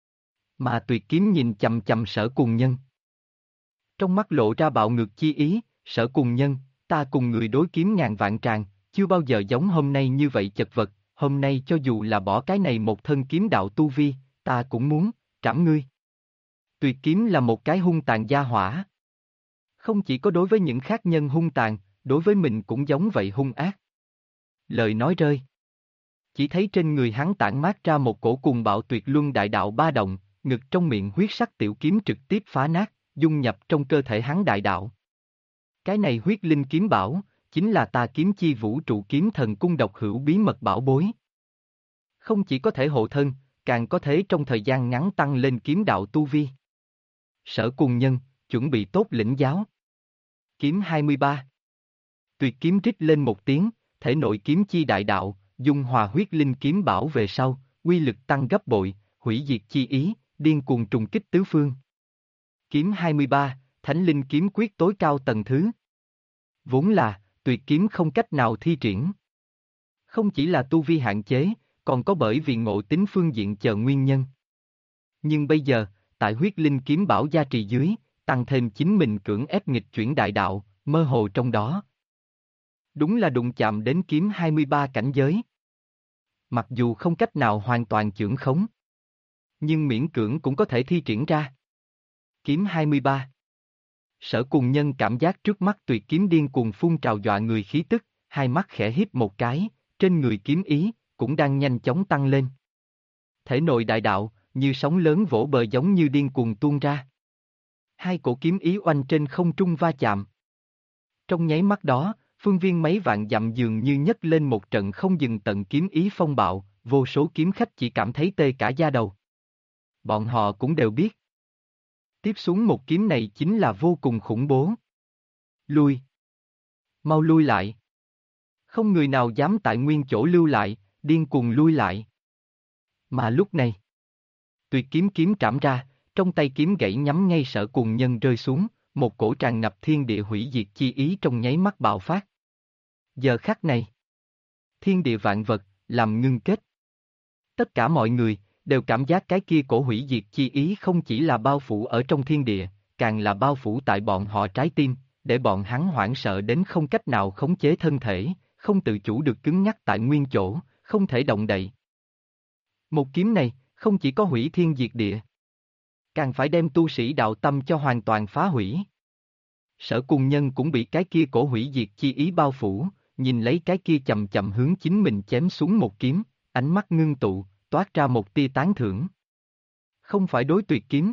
S1: Mà Tuyệt Kiếm nhìn chằm chằm Sở Cùng Nhân. Trong mắt lộ ra bạo ngược chi ý, Sở Cùng Nhân, ta cùng người đối kiếm ngàn vạn tràng, chưa bao giờ giống hôm nay như vậy chật vật, hôm nay cho dù là bỏ cái này một thân kiếm đạo tu vi, ta cũng muốn, trảm ngươi. Tuyệt Kiếm là một cái hung tàn gia hỏa. Không chỉ có đối với những khác nhân hung tàn, đối với mình cũng giống vậy hung ác. Lời nói rơi. Chỉ thấy trên người hắn tản mát ra một cổ cùng bạo tuyệt luân đại đạo ba động, ngực trong miệng huyết sắc tiểu kiếm trực tiếp phá nát, dung nhập trong cơ thể hắn đại đạo. Cái này huyết linh kiếm bảo, chính là ta kiếm chi vũ trụ kiếm thần cung độc hữu bí mật bảo bối. Không chỉ có thể hộ thân, càng có thể trong thời gian ngắn tăng lên kiếm đạo tu vi. Sở Cùng Nhân, chuẩn bị tốt lĩnh giáo. Kiếm 23. Tuyệt Kiếm rít lên một tiếng, thể nội kiếm chi đại đạo, dung hòa huyết linh kiếm bảo về sau, uy lực tăng gấp bội, hủy diệt chi ý, điên cuồng trùng kích tứ phương. Kiếm 23, Thánh Linh kiếm quyết tối cao tầng thứ. Vốn là, Tuyệt Kiếm không cách nào thi triển. Không chỉ là tu vi hạn chế, còn có bởi vì ngộ tính phương diện chờ nguyên nhân. Nhưng bây giờ, tại huyết linh kiếm bảo gia trì dưới, tăng thêm chính mình cưỡng ép nghịch chuyển đại đạo, mơ hồ trong đó. Đúng là đụng chạm đến kiếm 23 cảnh giới. Mặc dù không cách nào hoàn toàn chưởng khống, nhưng miễn cưỡng cũng có thể thi triển ra. Kiếm 23. Sở Cùng Nhân cảm giác trước mắt tuyệt kiếm điên cuồng phun trào dọa người khí tức, hai mắt khẽ híp một cái, trên người kiếm ý, cũng đang nhanh chóng tăng lên. Thể nội đại đạo, như sóng lớn vỗ bờ giống như điên cuồng tuôn ra. Hai cổ kiếm ý oanh trên không trung va chạm. Trong nháy mắt đó, phương viên mấy vạn dặm dường như nhấc lên một trận không dừng tận kiếm ý phong bạo, vô số kiếm khách chỉ cảm thấy tê cả da đầu. Bọn họ cũng đều biết. Tiếp xuống một kiếm này chính là vô cùng khủng bố. Lui. Mau lui lại. Không người nào dám tại nguyên chỗ lưu lại, điên cuồng lui lại. Mà lúc này, tuyệt kiếm kiếm trảm ra, trong tay kiếm gãy nhắm ngay Sở Cùng Nhân rơi xuống, một cổ tràn ngập thiên địa hủy diệt chi ý trong nháy mắt bạo phát. Giờ khắc này, thiên địa vạn vật, làm ngưng kết. Tất cả mọi người, đều cảm giác cái kia cổ hủy diệt chi ý không chỉ là bao phủ ở trong thiên địa, càng là bao phủ tại bọn họ trái tim, để bọn hắn hoảng sợ đến không cách nào khống chế thân thể, không tự chủ được cứng nhắc tại nguyên chỗ, không thể động đậy. Một kiếm này, không chỉ có hủy thiên diệt địa, càng phải đem tu sĩ đạo tâm cho hoàn toàn phá hủy. Sở Cùng Nhân cũng bị cái kia cổ hủy diệt chi ý bao phủ, nhìn lấy cái kia chậm chậm hướng chính mình chém xuống một kiếm, ánh mắt ngưng tụ, toát ra một tia tán thưởng. Không phải đối tuyệt kiếm,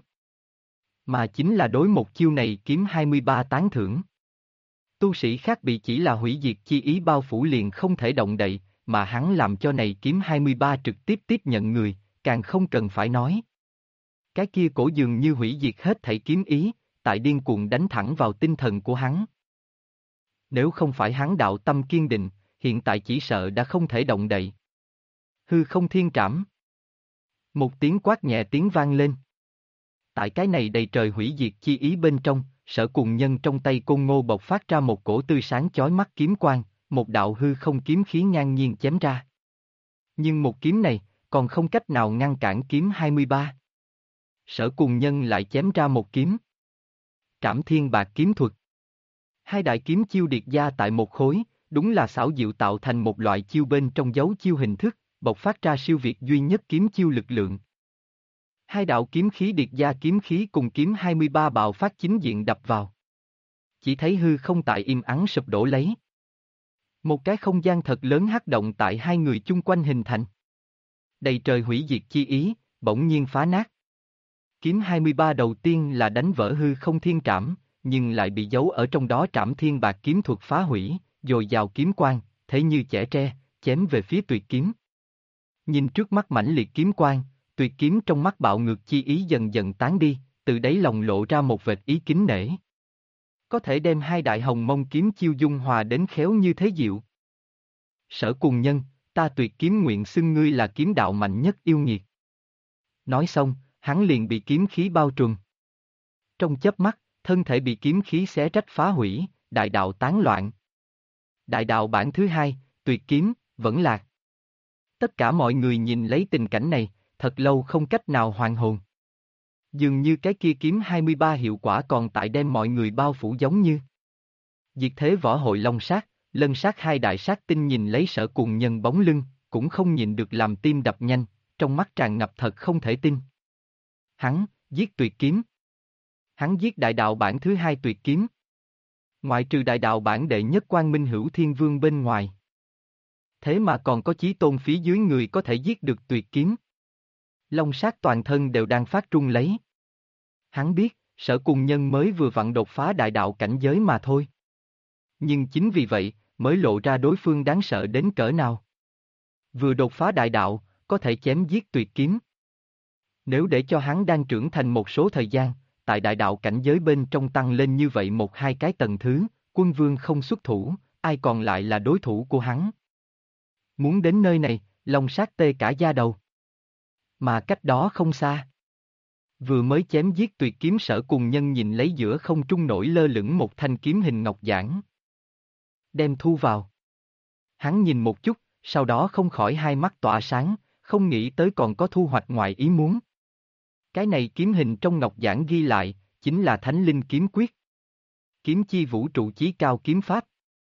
S1: mà chính là đối một chiêu này kiếm 23 tán thưởng. Tu sĩ khác bị chỉ là hủy diệt chi ý bao phủ liền không thể động đậy, mà hắn làm cho này kiếm 23 trực tiếp tiếp nhận người, càng không cần phải nói. Cái kia cổ dường như hủy diệt hết thảy kiếm ý, tại điên cuồng đánh thẳng vào tinh thần của hắn. Nếu không phải hắn đạo tâm kiên định, hiện tại chỉ sợ đã không thể động đậy. Hư không thiên trảm. Một tiếng quát nhẹ tiếng vang lên. Tại cái này đầy trời hủy diệt chi ý bên trong, Sở Cùng Nhân trong tay Côn Ngô bộc phát ra một cổ tươi sáng chói mắt kiếm quang, một đạo hư không kiếm khí ngang nhiên chém ra. Nhưng một kiếm này, còn không cách nào ngăn cản kiếm 23. Sở Cùng Nhân lại chém ra một kiếm. Trảm Thiên Bạc kiếm thuật. Hai đại kiếm chiêu điệt gia tại một khối, đúng là xảo diệu tạo thành một loại chiêu bên trong dấu chiêu hình thức, bộc phát ra siêu việt duy nhất kiếm chiêu lực lượng. Hai đạo kiếm khí điệt gia kiếm khí cùng kiếm 23 bạo phát chính diện đập vào. Chỉ thấy hư không tại im ắng sụp đổ lấy. Một cái không gian thật lớn hắc động tại hai người chung quanh hình thành. Đầy trời hủy diệt chi ý, bỗng nhiên phá nát. Kiếm 23 đầu tiên là đánh vỡ hư không thiên trảm, nhưng lại bị giấu ở trong đó Trảm Thiên Bạc kiếm thuật phá hủy, dồi dào kiếm quang, thế như chẻ tre, chém về phía tuyệt kiếm. Nhìn trước mắt mãnh liệt kiếm quang, tuyệt kiếm trong mắt bạo ngược chi ý dần dần tán đi, từ đáy lòng lộ ra một vệt ý kính nể. Có thể đem hai đại hồng mông kiếm chiêu dung hòa đến khéo như thế diệu. Sở Cùng Nhân, ta tuyệt kiếm nguyện xưng ngươi là kiếm đạo mạnh nhất yêu nghiệt. Nói xong, hắn liền bị kiếm khí bao trùm. Trong chớp mắt, thân thể bị kiếm khí xé rách phá hủy, đại đạo tán loạn. Đại đạo bản thứ hai, tuyệt kiếm, vẫn lạc. Tất cả mọi người nhìn lấy tình cảnh này, thật lâu không cách nào hoàn hồn. Dường như cái kia kiếm 23 hiệu quả còn tại đem mọi người bao phủ giống như. Diệt thế võ hội Long Sát, Lân Sát hai đại sát tinh nhìn lấy Sở Cùng Nhân bóng lưng, cũng không nhịn được làm tim đập nhanh, trong mắt tràn ngập thật không thể tin. Hắn, giết tuyệt kiếm. Hắn giết đại đạo bản thứ hai tuyệt kiếm. Ngoại trừ đại đạo bản đệ nhất Quang Minh Hữu Thiên Vương bên ngoài. Thế mà còn có chí tôn phía dưới người có thể giết được tuyệt kiếm. Long Sát toàn thân đều đang phát run lấy. Hắn biết, Sở Cùng Nhân mới vừa vặn đột phá đại đạo cảnh giới mà thôi. Nhưng chính vì vậy, mới lộ ra đối phương đáng sợ đến cỡ nào. Vừa đột phá đại đạo, có thể chém giết tuyệt kiếm. Nếu để cho hắn đang trưởng thành một số thời gian, tại đại đạo cảnh giới bên trong tăng lên như vậy một hai cái tầng thứ, quân vương không xuất thủ, ai còn lại là đối thủ của hắn. Muốn đến nơi này, Long Sát tê cả da đầu. Mà cách đó không xa. Vừa mới chém giết tuyệt kiếm Sở Cùng Nhân nhìn lấy giữa không trung nổi lơ lửng một thanh kiếm hình ngọc giản. Đem thu vào. Hắn nhìn một chút, sau đó không khỏi hai mắt tỏa sáng, không nghĩ tới còn có thu hoạch ngoài ý muốn. Cái này kiếm hình trong ngọc giản ghi lại, chính là Thánh Linh Kiếm Quyết. Kiếm chi vũ trụ chí cao kiếm pháp.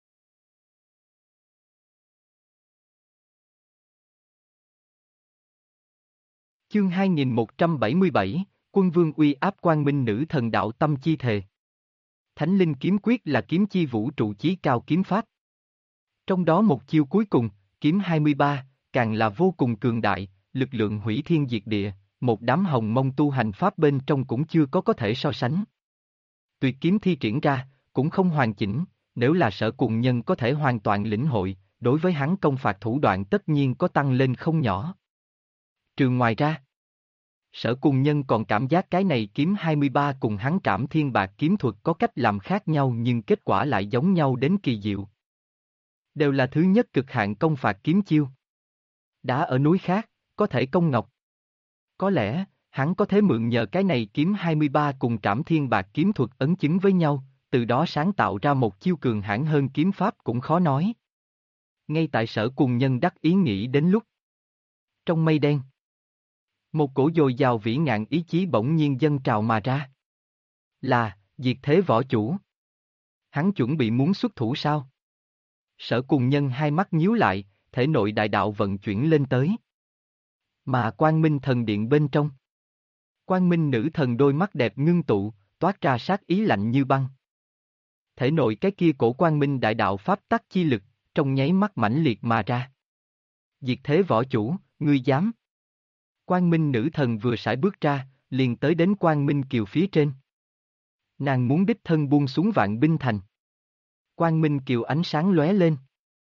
S1: Chương 2177, Quân Vương uy áp Quang Minh Nữ Thần đạo tâm chi thề. Thánh linh kiếm quyết là kiếm chi vũ trụ chí cao kiếm pháp. Trong đó một chiêu cuối cùng, kiếm 23, càng là vô cùng cường đại, lực lượng hủy thiên diệt địa, một đám hồng mông tu hành pháp bên trong cũng chưa có thể so sánh. Tuyệt kiếm thi triển ra, cũng không hoàn chỉnh, nếu là Sở Cùng Nhân có thể hoàn toàn lĩnh hội, đối với hắn công phạt thủ đoạn tất nhiên có tăng lên không nhỏ. Trừ ngoài ra, Sở Cùng Nhân còn cảm giác cái này kiếm 23 cùng hắn Trảm Thiên Bạc kiếm thuật có cách làm khác nhau nhưng kết quả lại giống nhau đến kỳ diệu. Đều là thứ nhất cực hạn công phạt kiếm chiêu. Đá ở núi khác, có thể công ngọc. Có lẽ, hắn có thể mượn nhờ cái này kiếm 23 cùng Trảm Thiên Bạc kiếm thuật ấn chứng với nhau, từ đó sáng tạo ra một chiêu cường hãn hơn kiếm pháp cũng khó nói. Ngay tại Sở Cùng Nhân đắc ý nghĩ đến lúc. Trong mây đen, một cổ dồi dào vĩ ngạn ý chí bỗng nhiên dâng trào mà ra. Là, Diệt Thế Võ Chủ. Hắn chuẩn bị muốn xuất thủ sao? Sở Cùng Nhân hai mắt nhíu lại, thể nội đại đạo vận chuyển lên tới. Mà Quang Minh Thần Điện bên trong. Quang Minh Nữ Thần đôi mắt đẹp ngưng tụ, toát ra sát ý lạnh như băng. Thể nội cái kia cổ Quang Minh đại đạo pháp tắc chi lực, trong nháy mắt mãnh liệt mà ra. Diệt Thế Võ Chủ, ngươi dám? Quang Minh Nữ Thần vừa sải bước ra, liền tới đến Quang Minh Kiều phía trên. Nàng muốn đích thân buông xuống Vạn Binh Thành. Quang Minh Kiều ánh sáng lóe lên.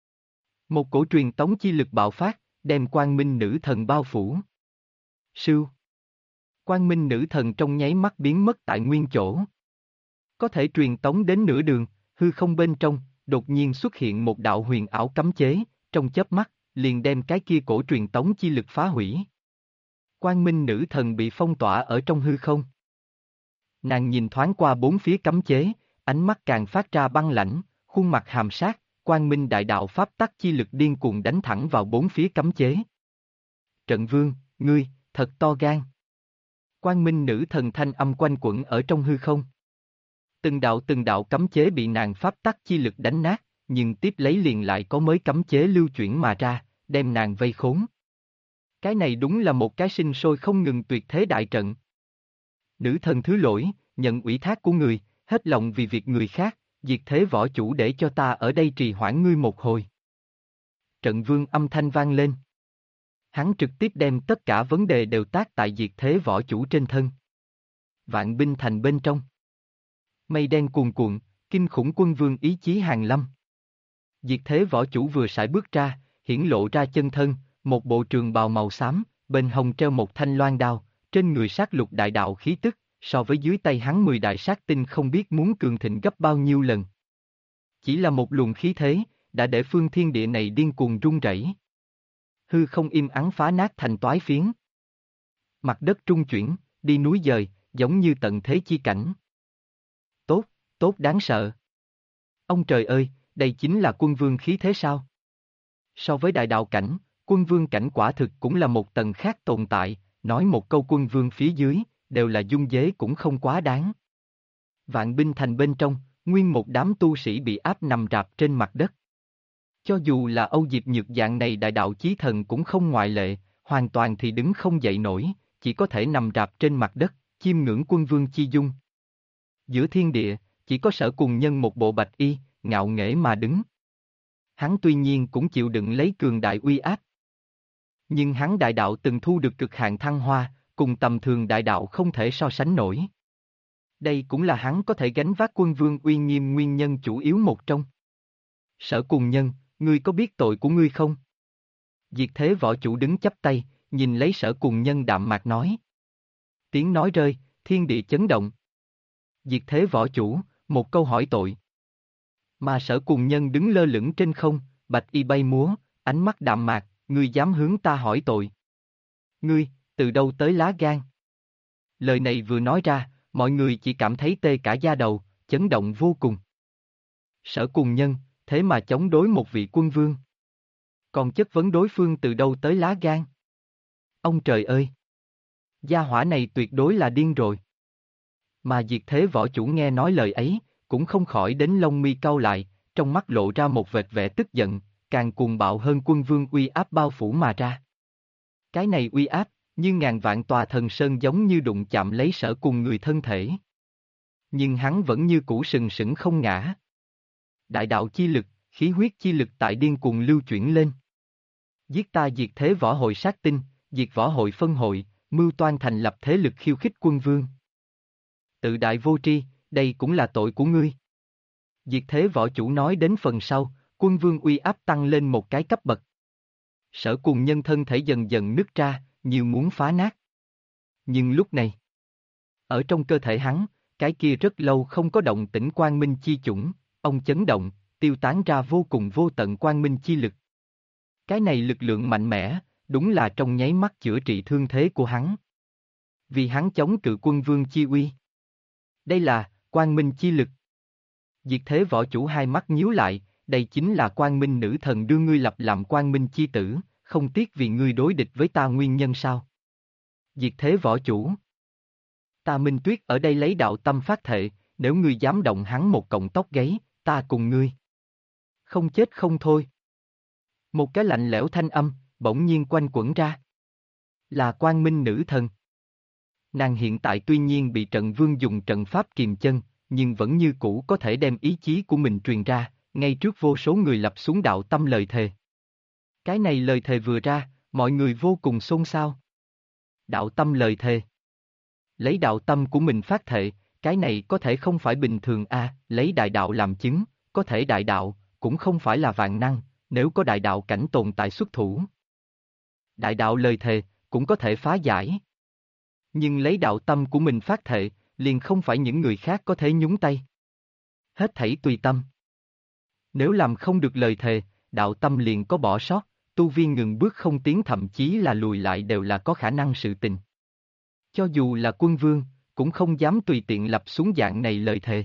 S1: Một cổ truyền tống chi lực bạo phát, đem Quang Minh Nữ Thần bao phủ. Sưu. Quang Minh Nữ Thần trong nháy mắt biến mất tại nguyên chỗ. Có thể truyền tống đến nửa đường, hư không bên trong, đột nhiên xuất hiện một đạo huyền ảo cấm chế, trong chớp mắt, liền đem cái kia cổ truyền tống chi lực phá hủy. Quang Minh Nữ Thần bị phong tỏa ở trong hư không. Nàng nhìn thoáng qua bốn phía cấm chế, ánh mắt càng phát ra băng lãnh, khuôn mặt hàm sát, Quang Minh đại đạo pháp tắc chi lực điên cuồng đánh thẳng vào bốn phía cấm chế. Trận Vương, ngươi, thật to gan. Quang Minh Nữ Thần thanh âm quanh quẩn ở trong hư không. Từng đạo cấm chế bị nàng pháp tắc chi lực đánh nát, nhưng tiếp lấy liền lại có mới cấm chế lưu chuyển mà ra, đem nàng vây khốn. Cái này đúng là một cái sinh sôi không ngừng tuyệt thế đại trận. Nữ thần thứ lỗi, nhận ủy thác của người, hết lòng vì việc người khác, Diệt Thế Võ Chủ để cho ta ở đây trì hoãn ngươi một hồi. Trận Vương âm thanh vang lên. Hắn trực tiếp đem tất cả vấn đề đều tác tại Diệt Thế Võ Chủ trên thân. Vạn Binh Thành bên trong. Mây đen cuồn cuộn, kinh khủng quân vương ý chí hàng lâm. Diệt Thế Võ Chủ vừa sải bước ra, hiển lộ ra chân thân, một bộ trường bào màu xám, bên hông treo một thanh loan đao, trên người sát lục đại đạo khí tức, so với dưới tay hắn 10 đại sát tinh không biết muốn cường thịnh gấp bao nhiêu lần. Chỉ là một luồng khí thế, đã để phương thiên địa này điên cuồng rung rẩy. Hư không im ắng phá nát thành toái phiến. Mặt đất trung chuyển, đi núi dời, giống như tận thế chi cảnh. Tốt, tốt đáng sợ. Ông trời ơi, đây chính là quân vương khí thế sao? So với đại đạo cảnh, quân vương cảnh quả thực cũng là một tầng khác tồn tại, nói một câu quân vương phía dưới, đều là dung dế cũng không quá đáng. Vạn Binh Thành bên trong, nguyên một đám tu sĩ bị áp nằm rạp trên mặt đất. Cho dù là Âu Diệp Nhược dạng này đại đạo chí thần cũng không ngoại lệ, hoàn toàn thì đứng không dậy nổi, chỉ có thể nằm rạp trên mặt đất, chiêm ngưỡng quân vương chi dung. Giữa thiên địa, chỉ có Sở Cùng Nhân một bộ bạch y, ngạo nghễ mà đứng. Hắn tuy nhiên cũng chịu đựng lấy cường đại uy áp. Nhưng hắn đại đạo từng thu được cực hạn thăng hoa, cùng tầm thường đại đạo không thể so sánh nổi. Đây cũng là hắn có thể gánh vác quân vương uy nghiêm nguyên nhân chủ yếu một trong. Sở Cùng Nhân, ngươi có biết tội của ngươi không? Diệt Thế Võ Chủ đứng chắp tay, nhìn lấy Sở Cùng Nhân đạm mạc nói. Tiếng nói rơi, thiên địa chấn động. Diệt Thế Võ Chủ, một câu hỏi tội. Mà Sở Cùng Nhân đứng lơ lửng trên không, bạch y bay múa, ánh mắt đạm mạc, ngươi dám hướng ta hỏi tội. Ngươi, từ đâu tới lá gan? Lời này vừa nói ra, mọi người chỉ cảm thấy tê cả da đầu, chấn động vô cùng. Sở Cùng Nhân, thế mà chống đối một vị quân vương. Còn chất vấn đối phương từ đâu tới lá gan? Ông trời ơi! Gia hỏa này tuyệt đối là điên rồi. Mà Diệt Thế Võ Chủ nghe nói lời ấy, cũng không khỏi đến lông mi cau lại, trong mắt lộ ra một vệt vẻ tức giận, càng cuồng bạo hơn quân vương uy áp bao phủ mà ra. Cái này uy áp, như ngàn vạn tòa thần sơn giống như đụng chạm lấy Sở Cùng người thân thể. Nhưng hắn vẫn như cũ sừng sững không ngã. Đại đạo chi lực, khí huyết chi lực tại điên cuồng lưu chuyển lên. Giết ta diệt thế võ hội sát tinh, diệt võ hội phân hội, mưu toan thành lập thế lực khiêu khích quân vương. Tự đại vô tri, đây cũng là tội của ngươi. Diệt thế võ chủ nói đến phần sau, quân vương uy áp tăng lên một cái cấp bậc. Sở Cùng Nhân thân thể dần dần nứt ra, như muốn phá nát. Nhưng lúc này, ở trong cơ thể hắn, cái kia rất lâu không có động tĩnh quang minh chi chủng, ông chấn động, tiêu tán ra vô cùng vô tận quang minh chi lực. Cái này lực lượng mạnh mẽ, đúng là trong nháy mắt chữa trị thương thế của hắn. Vì hắn chống cự quân vương chi uy. Đây là quang minh chi lực. Diệt thế võ chủ hai mắt nhíu lại, đây chính là quang minh nữ thần đưa ngươi lập làm quang minh chi tử, không tiếc vì ngươi đối địch với ta nguyên nhân sao? Diệt thế võ chủ. Ta Minh Tuyết ở đây lấy đạo tâm phát thệ, nếu ngươi dám động hắn một cọng tóc gáy, ta cùng ngươi. Không chết không thôi. Một cái lạnh lẽo thanh âm, bỗng nhiên quanh quẩn ra. Là quang minh nữ thần. Nàng hiện tại tuy nhiên bị trận vương dùng trận pháp kìm chân, nhưng vẫn như cũ có thể đem ý chí của mình truyền ra, ngay trước vô số người lập xuống đạo tâm lời thề. Cái này lời thề vừa ra, mọi người vô cùng xôn xao. Đạo tâm lời thề. Lấy đạo tâm của mình phát thệ, cái này có thể không phải bình thường lấy đại đạo làm chứng, có thể đại đạo, cũng không phải là vạn năng, nếu có đại đạo cảnh tồn tại xuất thủ. Đại đạo lời thề, cũng có thể phá giải. Nhưng lấy đạo tâm của mình phát thệ, liền không phải những người khác có thể nhúng tay. Hết thảy tùy tâm. Nếu làm không được lời thề, đạo tâm liền có bỏ sót, tu vi ngừng bước không tiến thậm chí là lùi lại đều là có khả năng sự tình. Cho dù là quân vương, cũng không dám tùy tiện lập xuống dạng này lời thề.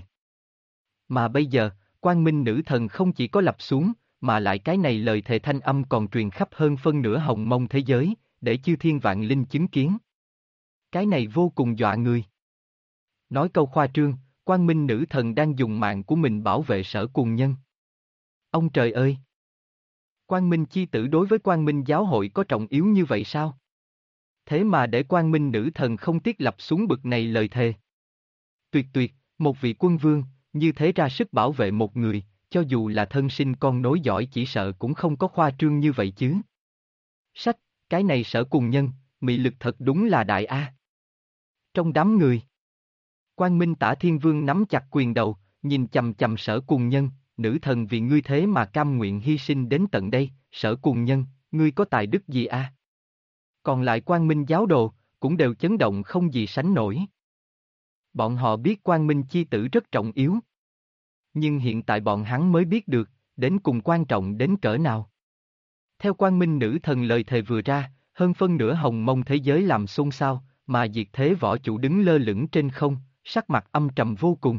S1: Mà bây giờ, Quang Minh nữ thần không chỉ có lập xuống, mà lại cái này lời thề thanh âm còn truyền khắp hơn phân nửa hồng mông thế giới, để chư thiên vạn linh chứng kiến. Cái này vô cùng dọa người. Nói câu khoa trương, Quang Minh nữ thần đang dùng mạng của mình bảo vệ Sở Cùng Nhân. Ông trời ơi! Quang Minh chi tử đối với Quang Minh giáo hội có trọng yếu như vậy sao? Thế mà để Quang Minh nữ thần không tiếc lập xuống bực này lời thề. Tuyệt tuyệt, một vị quân vương, như thế ra sức bảo vệ một người, cho dù là thân sinh con nối giỏi chỉ sợ cũng không có khoa trương như vậy chứ. Sách, cái này Sở Cùng Nhân, mị lực thật đúng là đại A. Trong đám người, Quang Minh Tả Thiên Vương nắm chặt quyền đầu, nhìn chằm chằm Sở Cùng Nhân, nữ thần vì ngươi thế mà cam nguyện hy sinh đến tận đây, Sở Cùng Nhân, ngươi có tài đức gì a? Còn lại Quang Minh giáo đồ, cũng đều chấn động không gì sánh nổi. Bọn họ biết Quang Minh chi tử rất trọng yếu. Nhưng hiện tại bọn hắn mới biết được, đến cùng quan trọng đến cỡ nào. Theo Quang Minh nữ thần lời thề vừa ra, hơn phân nửa hồng mông thế giới làm xôn xao, mà diệt thế võ chủ đứng lơ lửng trên không, sắc mặt âm trầm vô cùng.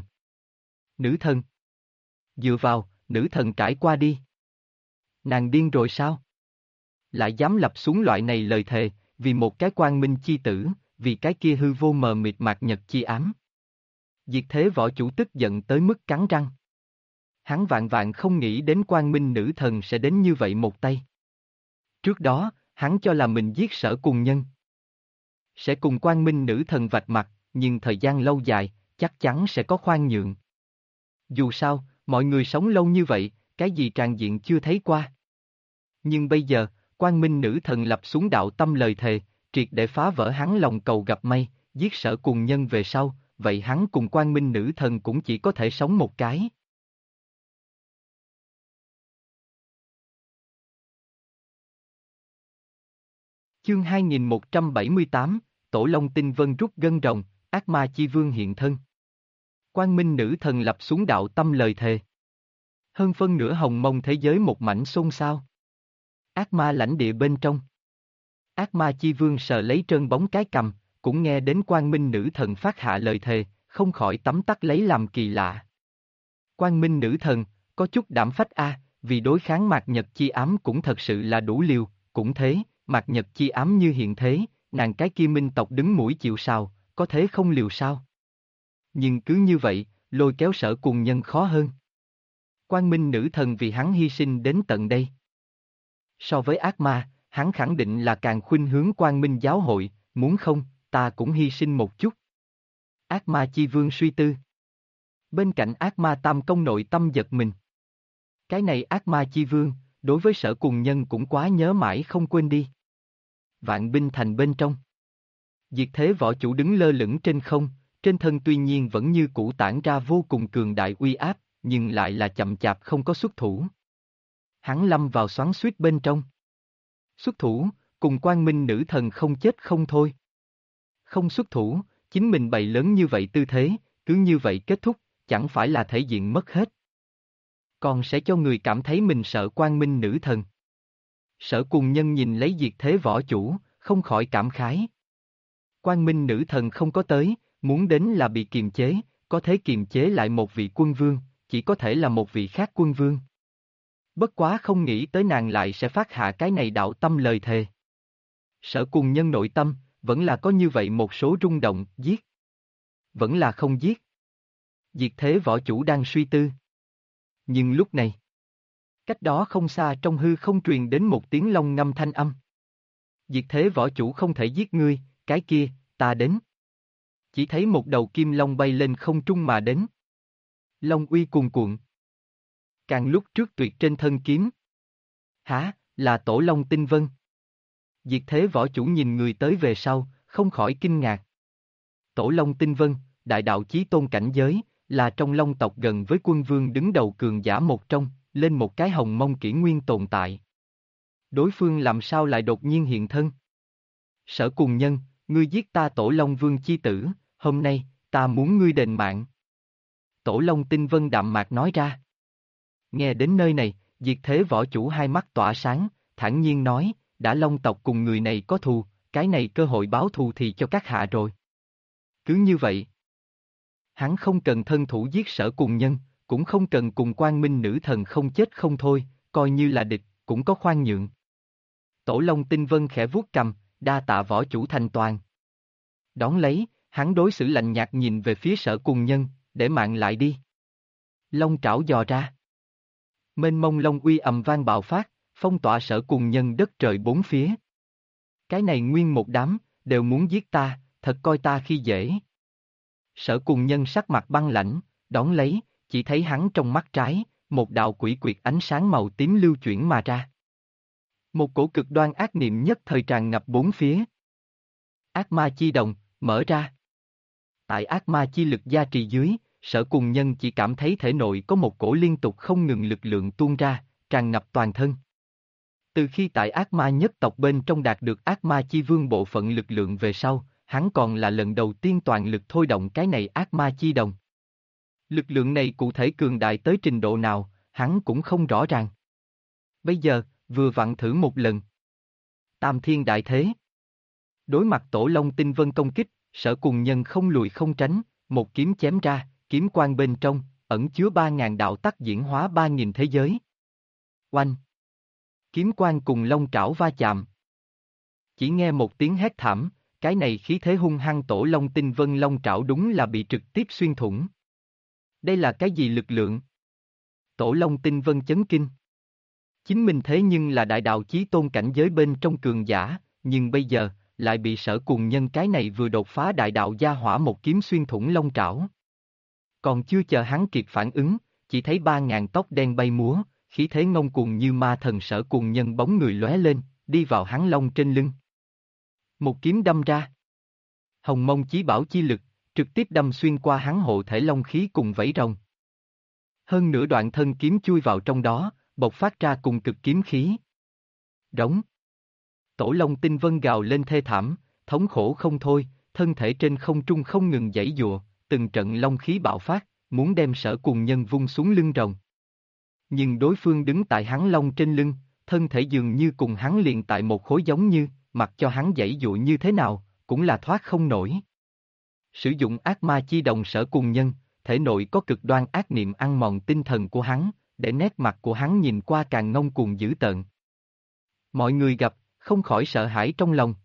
S1: Nữ thần. Dựa vào, nữ thần trải qua đi. Nàng điên rồi sao? Lại dám lập xuống loại này lời thề, vì một cái Quang Minh chi tử, vì cái kia hư vô mờ mịt mạt nhật chi ám. Diệt thế võ chủ tức giận tới mức cắn răng. Hắn vạn vạn không nghĩ đến Quang Minh nữ thần sẽ đến như vậy một tay. Trước đó, hắn cho là mình giết Sở Cùng Nhân. Sẽ cùng Quang Minh nữ thần vạch mặt, nhưng thời gian lâu dài, chắc chắn sẽ có khoan nhượng. Dù sao, mọi người sống lâu như vậy, cái gì tràn diện chưa thấy qua. Nhưng bây giờ, Quang Minh nữ thần lập xuống đạo tâm lời thề, triệt để phá vỡ hắn lòng cầu gặp may, giết Sở Cùng Nhân về sau, vậy hắn cùng Quang Minh nữ thần cũng chỉ có thể sống một cái. Chương 2178, Tổ Long Tinh Vân rút gân rồng, ác ma chi vương hiện thân. Quang Minh nữ thần lập xuống đạo tâm lời thề. Hơn phân nửa hồng mông thế giới một mảnh xôn xao. Ác ma lãnh địa bên trong. Ác ma chi vương sờ lấy trơn bóng cái cằm, cũng nghe đến Quang Minh nữ thần phát hạ lời thề, không khỏi tấm tắc lấy làm kỳ lạ. Quang Minh nữ thần, có chút đảm phách vì đối kháng mạt nhật chi ám cũng thật sự là đủ liều, cũng thế, mạt nhật chi ám như hiện thế, nàng cái kia minh tộc đứng mũi chịu sào, có thế không liều sao? Nhưng cứ như vậy, lôi kéo Sở Cùng Nhân khó hơn. Quang Minh nữ thần vì hắn hy sinh đến tận đây. So với ác ma, hắn khẳng định là càng khuynh hướng Quang Minh giáo hội, muốn không, ta cũng hy sinh một chút. Ác ma chi vương suy tư. Bên cạnh ác ma tam công nội tâm giật mình. Cái này ác ma chi vương, đối với Sở Cùng Nhân cũng quá nhớ mãi không quên đi. Vạn binh thành bên trong. Diệt thế võ chủ đứng lơ lửng trên không, trên thân tuy nhiên vẫn như cũ tản ra vô cùng cường đại uy áp, nhưng lại là chậm chạp không có xuất thủ. Hắn lâm vào xoắn xuýt bên trong. Xuất thủ, cùng Quang Minh nữ thần không chết không thôi. Không xuất thủ, chính mình bày lớn như vậy tư thế, cứ như vậy kết thúc, chẳng phải là thể diện mất hết. Còn sẽ cho người cảm thấy mình sợ Quang Minh nữ thần. Sở Cùng Nhân nhìn lấy diệt thế võ chủ, không khỏi cảm khái. Quang Minh nữ thần không có tới, muốn đến là bị kiềm chế, có thể kiềm chế lại một vị quân vương, chỉ có thể là một vị khác quân vương. Bất quá không nghĩ tới nàng lại sẽ phát hạ cái này đạo tâm lời thề. Sở Cùng Nhân nội tâm, vẫn là có như vậy một số rung động, giết. Vẫn là không giết. Diệt thế võ chủ đang suy tư. Nhưng lúc này, cách đó không xa trong hư không truyền đến một tiếng long ngâm thanh âm. Diệt thế võ chủ không thể giết ngươi, cái kia, ta đến. Chỉ thấy một đầu kim long bay lên không trung mà đến. Long uy cuồn cuộn. Càng lúc trước tuyệt trên thân kiếm. Hả, là Tổ Long Tinh Vân. Diệt thế võ chủ nhìn người tới về sau, không khỏi kinh ngạc. Tổ Long Tinh Vân, đại đạo chí tôn cảnh giới, là trong Long tộc gần với quân vương đứng đầu cường giả một trong, lên một cái hồng mông kỷ nguyên tồn tại. Đối phương làm sao lại đột nhiên hiện thân? Sở Cùng Nhân, ngươi giết ta Tổ Long Vương chi tử, hôm nay, ta muốn ngươi đền mạng. Tổ Long Tinh Vân đạm mạc nói ra. Nghe đến nơi này, diệt thế võ chủ hai mắt tỏa sáng, thản nhiên nói, đã Long tộc cùng người này có thù, cái này cơ hội báo thù thì cho các hạ rồi. Cứ như vậy. Hắn không cần thân thủ giết Sở Cùng Nhân, cũng không cần cùng Quang Minh nữ thần không chết không thôi, coi như là địch, cũng có khoan nhượng. Tổ Long Tinh Vân khẽ vuốt cầm, đa tạ võ chủ thành toàn. Đón lấy, hắn đối xử lạnh nhạt nhìn về phía Sở Cùng Nhân, để mạng lại đi. Long trảo dò ra. Mênh mông long uy ầm vang bạo phát, phong tỏa Sở Cùng Nhân đất trời bốn phía. Cái này nguyên một đám, đều muốn giết ta, thật coi ta khi dễ. Sở Cùng Nhân sắc mặt băng lãnh, đón lấy, chỉ thấy hắn trong mắt trái, một đạo quỷ quyệt ánh sáng màu tím lưu chuyển mà ra. Một cổ cực đoan ác niệm nhất thời tràn ngập bốn phía. Ác ma chi đồng, mở ra. Tại ác ma chi lực gia trì dưới, Sở Cùng Nhân chỉ cảm thấy thể nội có một cổ liên tục không ngừng lực lượng tuôn ra, tràn ngập toàn thân. Từ khi tại ác ma nhất tộc bên trong đạt được ác ma chi vương bộ phận lực lượng về sau, hắn còn là lần đầu tiên toàn lực thôi động cái này ác ma chi đồng. Lực lượng này cụ thể cường đại tới trình độ nào, hắn cũng không rõ ràng. Bây giờ, vừa vặn thử một lần. Tam thiên đại thế. Đối mặt Tổ Long Tinh Vân công kích, Sở Cùng Nhân không lùi không tránh, một kiếm chém ra, kiếm quang bên trong, ẩn chứa 3.000 đạo tắc diễn hóa 3.000 thế giới. Oanh! Kiếm quang cùng long trảo va chạm. Chỉ nghe một tiếng hét thảm, cái này khí thế hung hăng Tổ Long Tinh Vân long trảo đúng là bị trực tiếp xuyên thủng. Đây là cái gì lực lượng? Tổ Long Tinh Vân chấn kinh. Chính mình thế nhưng là đại đạo chí tôn cảnh giới bên trong cường giả, nhưng bây giờ, lại bị Sở Cùng Nhân cái này vừa đột phá đại đạo gia hỏa một kiếm xuyên thủng long trảo. Còn chưa chờ hắn kịp phản ứng, chỉ thấy 3.000 tóc đen bay múa, khí thế ngông cuồng như ma thần Sở Cùng Nhân bóng người lóe lên, đi vào hắn long trên lưng. Một kiếm đâm ra. Hồng mông chí bảo chi lực, trực tiếp đâm xuyên qua hắn hộ thể long khí cùng vảy rồng. Hơn nửa đoạn thân kiếm chui vào trong đó, bộc phát ra cùng cực kiếm khí. Rống. Tổ Long Tinh Vân gào lên thê thảm, thống khổ không thôi, thân thể trên không trung không ngừng giãy giụa, từng trận long khí bạo phát, muốn đem Sở Cùng Nhân vung xuống lưng rồng. Nhưng đối phương đứng tại hắn long trên lưng, thân thể dường như cùng hắn liền tại một khối giống như, mặc cho hắn giãy giụa như thế nào, cũng là thoát không nổi. Sử dụng ác ma chi đồng Sở Cùng Nhân, thể nội có cực đoan ác niệm ăn mòn tinh thần của hắn, để nét mặt của hắn nhìn qua càng ngông cuồng dữ tợn. Mọi người gặp, không khỏi sợ hãi trong lòng.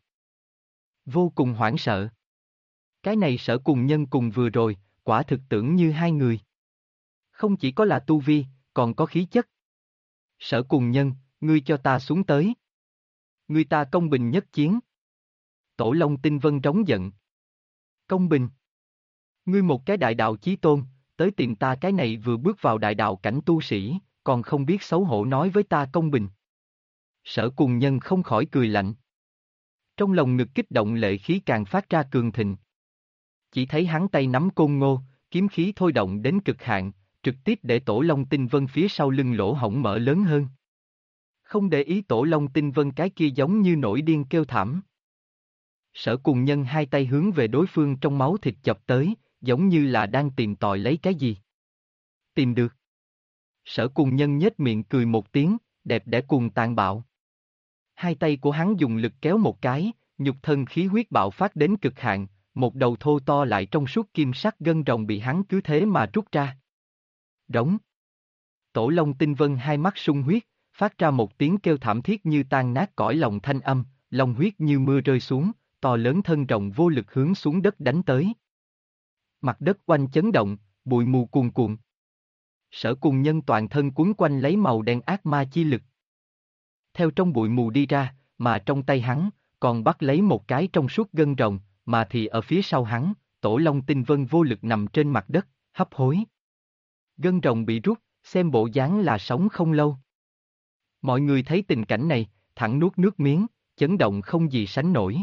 S1: Vô cùng hoảng sợ. Cái này Sở Cùng Nhân cùng vừa rồi, quả thực tưởng như hai người. Không chỉ có là tu vi, còn có khí chất. Sở Cùng Nhân, ngươi cho ta xuống tới. Ngươi ta công bình nhất chiến. Tổ Long Tinh Vân trống giận. Công bình. Ngươi một cái đại đạo chí tôn, tới tìm ta cái này vừa bước vào đại đạo cảnh tu sĩ, còn không biết xấu hổ nói với ta công bình. Sở Cùng Nhân không khỏi cười lạnh. Trong lòng ngực kích động lệ khí càng phát ra cường thịnh. Chỉ thấy hắn tay nắm côn ngô, kiếm khí thôi động đến cực hạn, trực tiếp để Tổ Long Tinh Vân phía sau lưng lỗ hổng mở lớn hơn. Không để ý Tổ Long Tinh Vân cái kia giống như nổi điên kêu thảm. Sở Cùng Nhân hai tay hướng về đối phương trong máu thịt chập tới, giống như là đang tìm tòi lấy cái gì. Tìm được. Sở Cùng Nhân nhếch miệng cười một tiếng, đẹp đẽ cuồng tàn bạo. Hai tay của hắn dùng lực kéo một cái, nhục thân khí huyết bạo phát đến cực hạn, một đầu thô to lại trong suốt kim sắc gân rồng bị hắn cứ thế mà rút ra. Rống. Tổ Long Tinh Vân hai mắt sung huyết, phát ra một tiếng kêu thảm thiết như tan nát cõi lòng thanh âm, long huyết như mưa rơi xuống, to lớn thân rồng vô lực hướng xuống đất đánh tới. Mặt đất oanh chấn động, bụi mù cuồn cuộn. Sở Cùng Nhân toàn thân cuốn quanh lấy màu đen ác ma chi lực. Theo trong bụi mù đi ra, mà trong tay hắn, còn bắt lấy một cái trong suốt gân rồng, mà thì ở phía sau hắn, Tổ Long Tinh Vân vô lực nằm trên mặt đất, hấp hối. Gân rồng bị rút, xem bộ dáng là sống không lâu. Mọi người thấy tình cảnh này, thẳng nuốt nước miếng, chấn động không gì sánh nổi.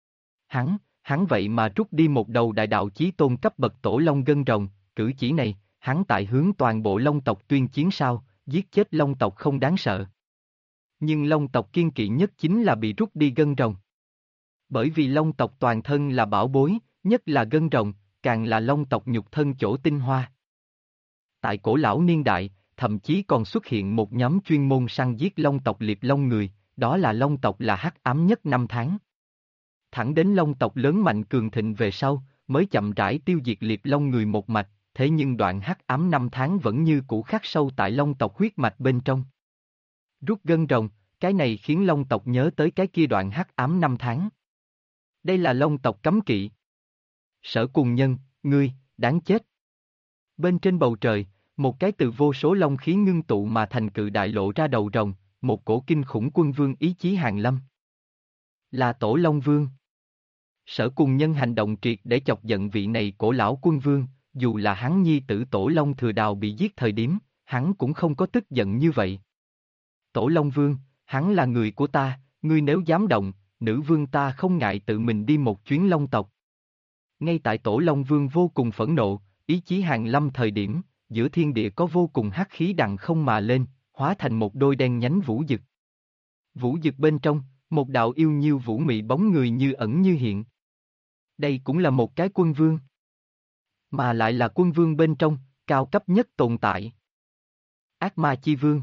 S1: Hắn vậy mà rút đi một đầu đại đạo chí tôn cấp bậc Tổ Long gân rồng, cử chỉ này, hắn tại hướng toàn bộ Long tộc tuyên chiến sao, giết chết Long tộc không đáng sợ. Nhưng Long tộc kiên kỵ nhất chính là bị rút đi gân rồng. Bởi vì Long tộc toàn thân là bảo bối, nhất là gân rồng, càng là Long tộc nhục thân chỗ tinh hoa. Tại cổ lão niên đại, thậm chí còn xuất hiện một nhóm chuyên môn săn giết Long tộc liệp long người, đó là Long tộc là hắc ám nhất năm tháng. Thẳng đến Long tộc lớn mạnh cường thịnh về sau, mới chậm rãi tiêu diệt liệp long người một mạch, thế nhưng đoạn hắc ám năm tháng vẫn như cũ khắc sâu tại Long tộc huyết mạch bên trong. Rút gân rồng, cái này khiến Long tộc nhớ tới cái kia đoạn hắc ám năm tháng. Đây là Long tộc cấm kỵ. Sở Cùng Nhân, ngươi, đáng chết. Bên trên bầu trời, một cái từ vô số long khí ngưng tụ mà thành cự đại lộ ra đầu rồng, một cổ kinh khủng quân vương ý chí hàng lâm. Là Tổ Long Vương. Sở Cùng Nhân hành động triệt để chọc giận vị này cổ lão quân vương, dù là hắn nhi tử Tổ Long Thừa Đào bị giết thời điểm, hắn cũng không có tức giận như vậy. Tổ Long Vương, hắn là người của ta, ngươi nếu dám động, nữ vương ta không ngại tự mình đi một chuyến Long tộc. Ngay tại Tổ Long Vương vô cùng phẫn nộ, ý chí hàng lâm thời điểm, giữa thiên địa có vô cùng hắc khí đằng không mà lên, hóa thành một đôi đen nhánh vũ dực. Vũ dực bên trong, một đạo yêu nhiêu vũ mị bóng người như ẩn như hiện. Đây cũng là một cái quân vương. Mà lại là quân vương bên trong, cao cấp nhất tồn tại. Ác ma chi vương.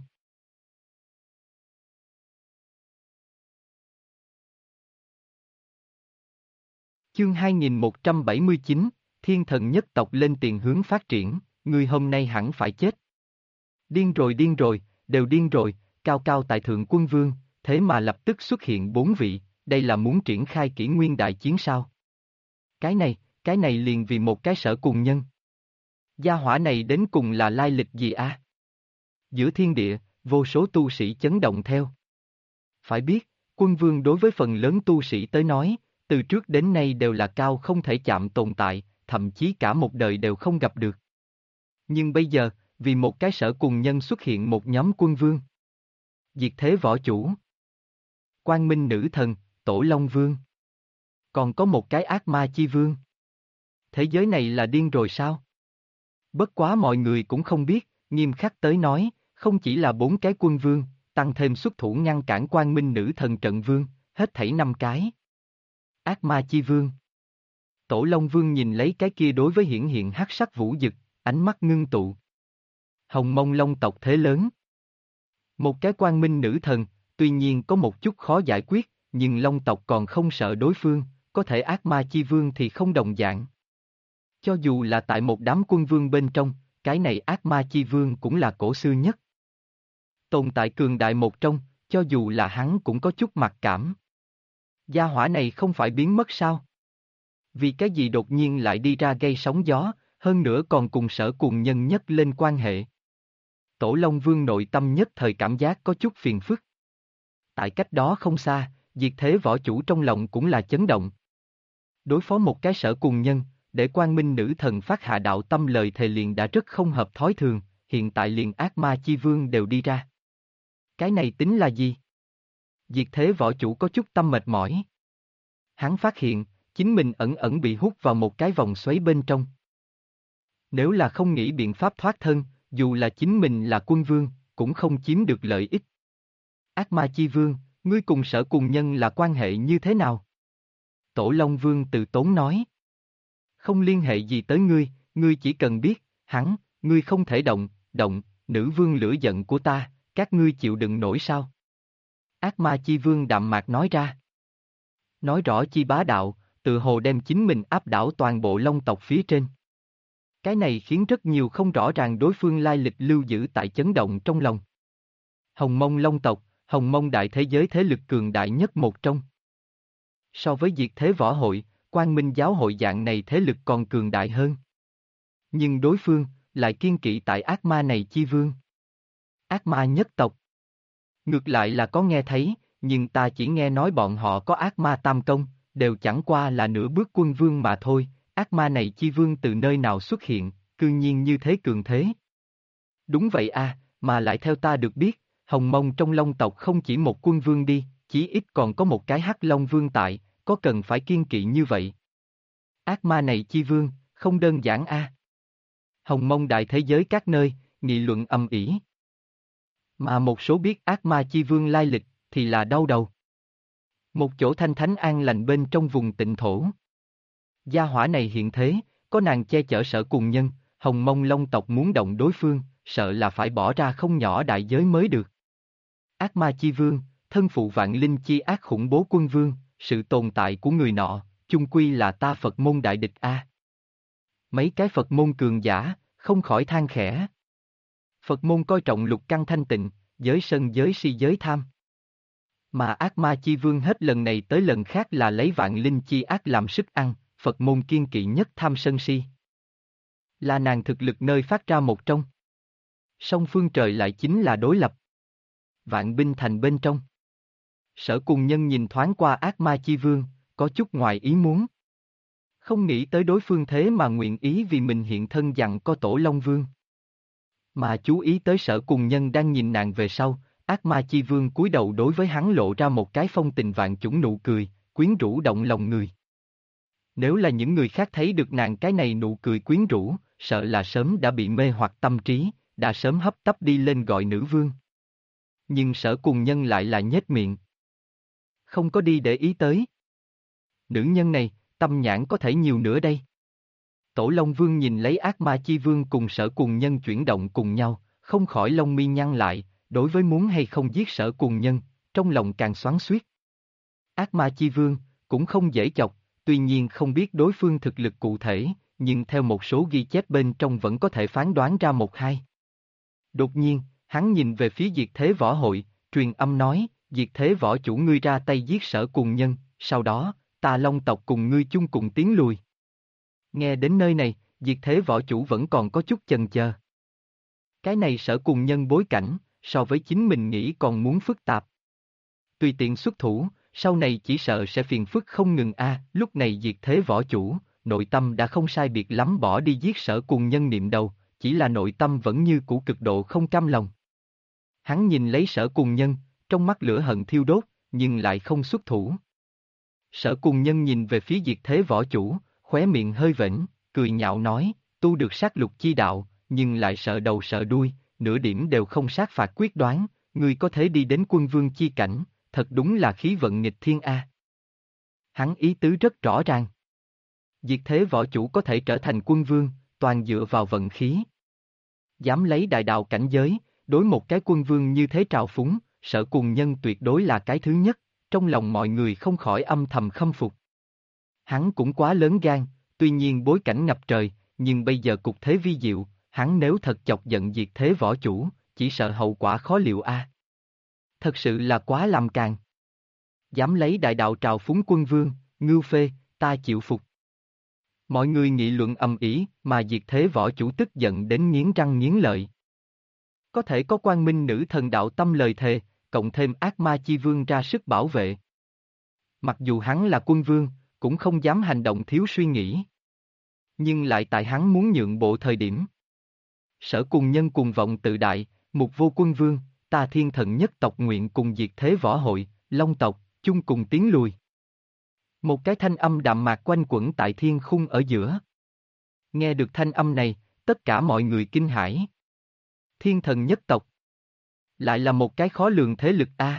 S1: Chương 2179, Thiên thần nhất tộc lên tiền hướng phát triển, ngươi hôm nay hẳn phải chết. Điên rồi, đều điên rồi, cao cao tại thượng quân vương, thế mà lập tức xuất hiện 4 vị, đây là muốn triển khai kỷ nguyên đại chiến sao? Cái này liền vì một cái Sở Cùng Nhân. Gia hỏa này đến cùng là lai lịch gì a? Giữa thiên địa, vô số tu sĩ chấn động theo. Phải biết, quân vương đối với phần lớn tu sĩ tới nói, từ trước đến nay đều là cao không thể chạm tồn tại, thậm chí cả một đời đều không gặp được. Nhưng bây giờ, vì một cái Sở Cùng Nhân xuất hiện một nhóm quân vương. Diệt thế võ chủ. Quang Minh Nữ Thần, Tổ Long Vương. Còn có một cái ác ma chi vương. Thế giới này là điên rồi sao? Bất quá mọi người cũng không biết, nghiêm khắc tới nói, không chỉ là 4 cái quân vương, tăng thêm xuất thủ ngăn cản Quang Minh Nữ Thần trận vương, hết thảy 5 cái. Ác ma chi vương. Tổ Long Vương nhìn lấy cái kia đối với hiển hiện hắc sắc vũ dực, ánh mắt ngưng tụ. Hồng Mông Long tộc thế lớn. Một cái Quang Minh Nữ Thần, tuy nhiên có một chút khó giải quyết, nhưng Long tộc còn không sợ đối phương, có thể ác ma chi vương thì không đồng dạng. Cho dù là tại một đám quân vương bên trong, cái này ác ma chi vương cũng là cổ xưa nhất. Tồn tại cường đại một trong, cho dù là hắn cũng có chút mặc cảm. Gia hỏa này không phải biến mất sao? Vì cái gì đột nhiên lại đi ra gây sóng gió, hơn nữa còn cùng Sở Cùng Nhân nhất lên quan hệ. Tổ Long Vương nội tâm nhất thời cảm giác có chút phiền phức. Tại cách đó không xa, diệt thế võ chủ trong lòng cũng là chấn động. Đối phó một cái Sở Cùng Nhân, để Quang Minh nữ thần phát hạ đạo tâm lời thề liền đã rất không hợp thói thường, hiện tại liền ác ma chi vương đều đi ra. Cái này tính là gì? Diệt thế võ chủ có chút tâm mệt mỏi. Hắn phát hiện, chính mình ẩn ẩn bị hút vào một cái vòng xoáy bên trong. Nếu là không nghĩ biện pháp thoát thân, dù là chính mình là quân vương, cũng không chiếm được lợi ích. Ác ma chi vương, ngươi cùng Sở Cùng Nhân là quan hệ như thế nào? Tổ Long Vương từ tốn nói. Không liên hệ gì tới ngươi chỉ cần biết, hắn, ngươi không thể động, nữ vương lửa giận của ta, các ngươi chịu đựng nổi sao? Ác ma chi vương đạm mạc nói ra. Nói rõ chi bá đạo, tự hồ đem chính mình áp đảo toàn bộ Long tộc phía trên. Cái này khiến rất nhiều không rõ ràng đối phương lai lịch lưu giữ tại chấn động trong lòng. Hồng Mông Long tộc, Hồng Mông đại thế giới thế lực cường đại nhất một trong. So với diệt thế võ hội, Quang Minh giáo hội dạng này thế lực còn cường đại hơn. Nhưng đối phương, lại kiên kỵ tại ác ma này chi vương. Ác ma nhất tộc. Ngược lại là có nghe thấy, nhưng ta chỉ nghe nói bọn họ có ác ma tam công, đều chẳng qua là nửa bước quân vương mà thôi, ác ma này chi vương từ nơi nào xuất hiện, cư nhiên như thế cường thế. Đúng vậy à, mà lại theo ta được biết, Hồng Mông trong Long tộc không chỉ một quân vương đi, chí ít còn có một cái Hắc Long vương tại, có cần phải kiên kỵ như vậy? Ác ma này chi vương, không đơn giản a. Hồng Mông đại thế giới các nơi, nghị luận ầm ĩ. Mà một số biết ác ma chi vương lai lịch, thì là đau đầu. Một chỗ thanh thánh an lành bên trong vùng tịnh thổ. Gia hỏa này hiện thế, có nàng che chở Sở Cùng Nhân, Hồng Mông Long tộc muốn động đối phương, sợ là phải bỏ ra không nhỏ đại giới mới được. Ác ma chi vương, thân phụ vạn linh chi ác khủng bố quân vương, sự tồn tại của người nọ, chung quy là ta Phật môn đại địch a. Mấy cái Phật môn cường giả, không khỏi than khẽ. Phật môn coi trọng lục căn thanh tịnh, giới sân giới si giới tham. Mà ác ma chi vương hết lần này tới lần khác là lấy vạn linh chi ác làm sức ăn, Phật môn kiên kỵ nhất tham sân si. Là nàng thực lực nơi phát ra một trong. Song phương trời lại chính là đối lập. Vạn binh thành bên trong. Sở Cùng Nhân nhìn thoáng qua ác ma chi vương, có chút ngoài ý muốn. Không nghĩ tới đối phương thế mà nguyện ý vì mình hiện thân dặn có Tổ Long Vương. Mà chú ý tới Sở Cùng Nhân đang nhìn nàng về sau, ác ma chi vương cúi đầu đối với hắn lộ ra một cái phong tình vạn chủng nụ cười, quyến rũ động lòng người. Nếu là những người khác thấy được nàng cái này nụ cười quyến rũ, sợ là sớm đã bị mê hoặc tâm trí, đã sớm hấp tấp đi lên gọi nữ vương. Nhưng Sở Cùng Nhân lại là nhếch miệng. Không có đi để ý tới. Nữ nhân này, tâm nhãn có thể nhiều nữa đây. Tổ Long Vương nhìn lấy ác ma chi vương cùng Sở Cùng Nhân chuyển động cùng nhau, không khỏi lông mi nhăn lại, đối với muốn hay không giết Sở Cùng Nhân, trong lòng càng xoắn xuýt. Ác ma chi vương, cũng không dễ chọc, tuy nhiên không biết đối phương thực lực cụ thể, nhưng theo một số ghi chép bên trong vẫn có thể phán đoán ra một hai. Đột nhiên, hắn nhìn về phía diệt thế võ hội, truyền âm nói, diệt thế võ chủ ngươi ra tay giết Sở Cùng Nhân, sau đó, ta Long tộc cùng ngươi chung cùng tiến lùi. Nghe đến nơi này, diệt thế võ chủ vẫn còn có chút chần chờ. Cái này Sở Cùng Nhân bối cảnh, so với chính mình nghĩ còn muốn phức tạp. Tùy tiện xuất thủ, sau này chỉ sợ sẽ phiền phức không ngừng a. Lúc này diệt thế võ chủ, nội tâm đã không sai biệt lắm bỏ đi giết Sở Cùng Nhân niệm đầu, chỉ là nội tâm vẫn như cũ cực độ không cam lòng. Hắn nhìn lấy Sở Cùng Nhân, trong mắt lửa hận thiêu đốt, nhưng lại không xuất thủ. Sở Cùng Nhân nhìn về phía diệt thế võ chủ, khóe miệng hơi vểnh, cười nhạo nói, tu được sát lục chi đạo, nhưng lại sợ đầu sợ đuôi, nửa điểm đều không sát phạt quyết đoán, ngươi có thể đi đến quân vương chi cảnh, thật đúng là khí vận nghịch thiên a. Hắn ý tứ rất rõ ràng. Diệt thế võ chủ có thể trở thành quân vương, toàn dựa vào vận khí. Dám lấy đại đạo cảnh giới, đối một cái quân vương như thế trào phúng, Sở Cùng Nhân tuyệt đối là cái thứ nhất, trong lòng mọi người không khỏi âm thầm khâm phục. Hắn cũng quá lớn gan, tuy nhiên bối cảnh ngập trời, nhưng bây giờ cục thế vi diệu, hắn nếu thật chọc giận diệt thế võ chủ, chỉ sợ hậu quả khó liệu a. Thật sự là quá làm càng. Dám lấy đại đạo trào phúng quân vương, ngưu phê, ta chịu phục. Mọi người nghị luận ầm ĩ, mà diệt thế võ chủ tức giận đến nghiến răng nghiến lợi. Có thể có quang minh nữ thần đạo tâm lời thề, cộng thêm ác ma chi vương ra sức bảo vệ. Mặc dù hắn là quân vương, cũng không dám hành động thiếu suy nghĩ. Nhưng lại tại hắn muốn nhượng bộ thời điểm. Sở Cùng Nhân cuồng vọng tự đại, mục vô quân vương, ta thiên thần nhất tộc nguyện cùng diệt thế võ hội, Long tộc, chung cùng tiến lùi. Một cái thanh âm đạm mạc quanh quẩn tại thiên khung ở giữa. Nghe được thanh âm này, tất cả mọi người kinh hãi. Thiên thần nhất tộc. Lại là một cái khó lường thế lực a.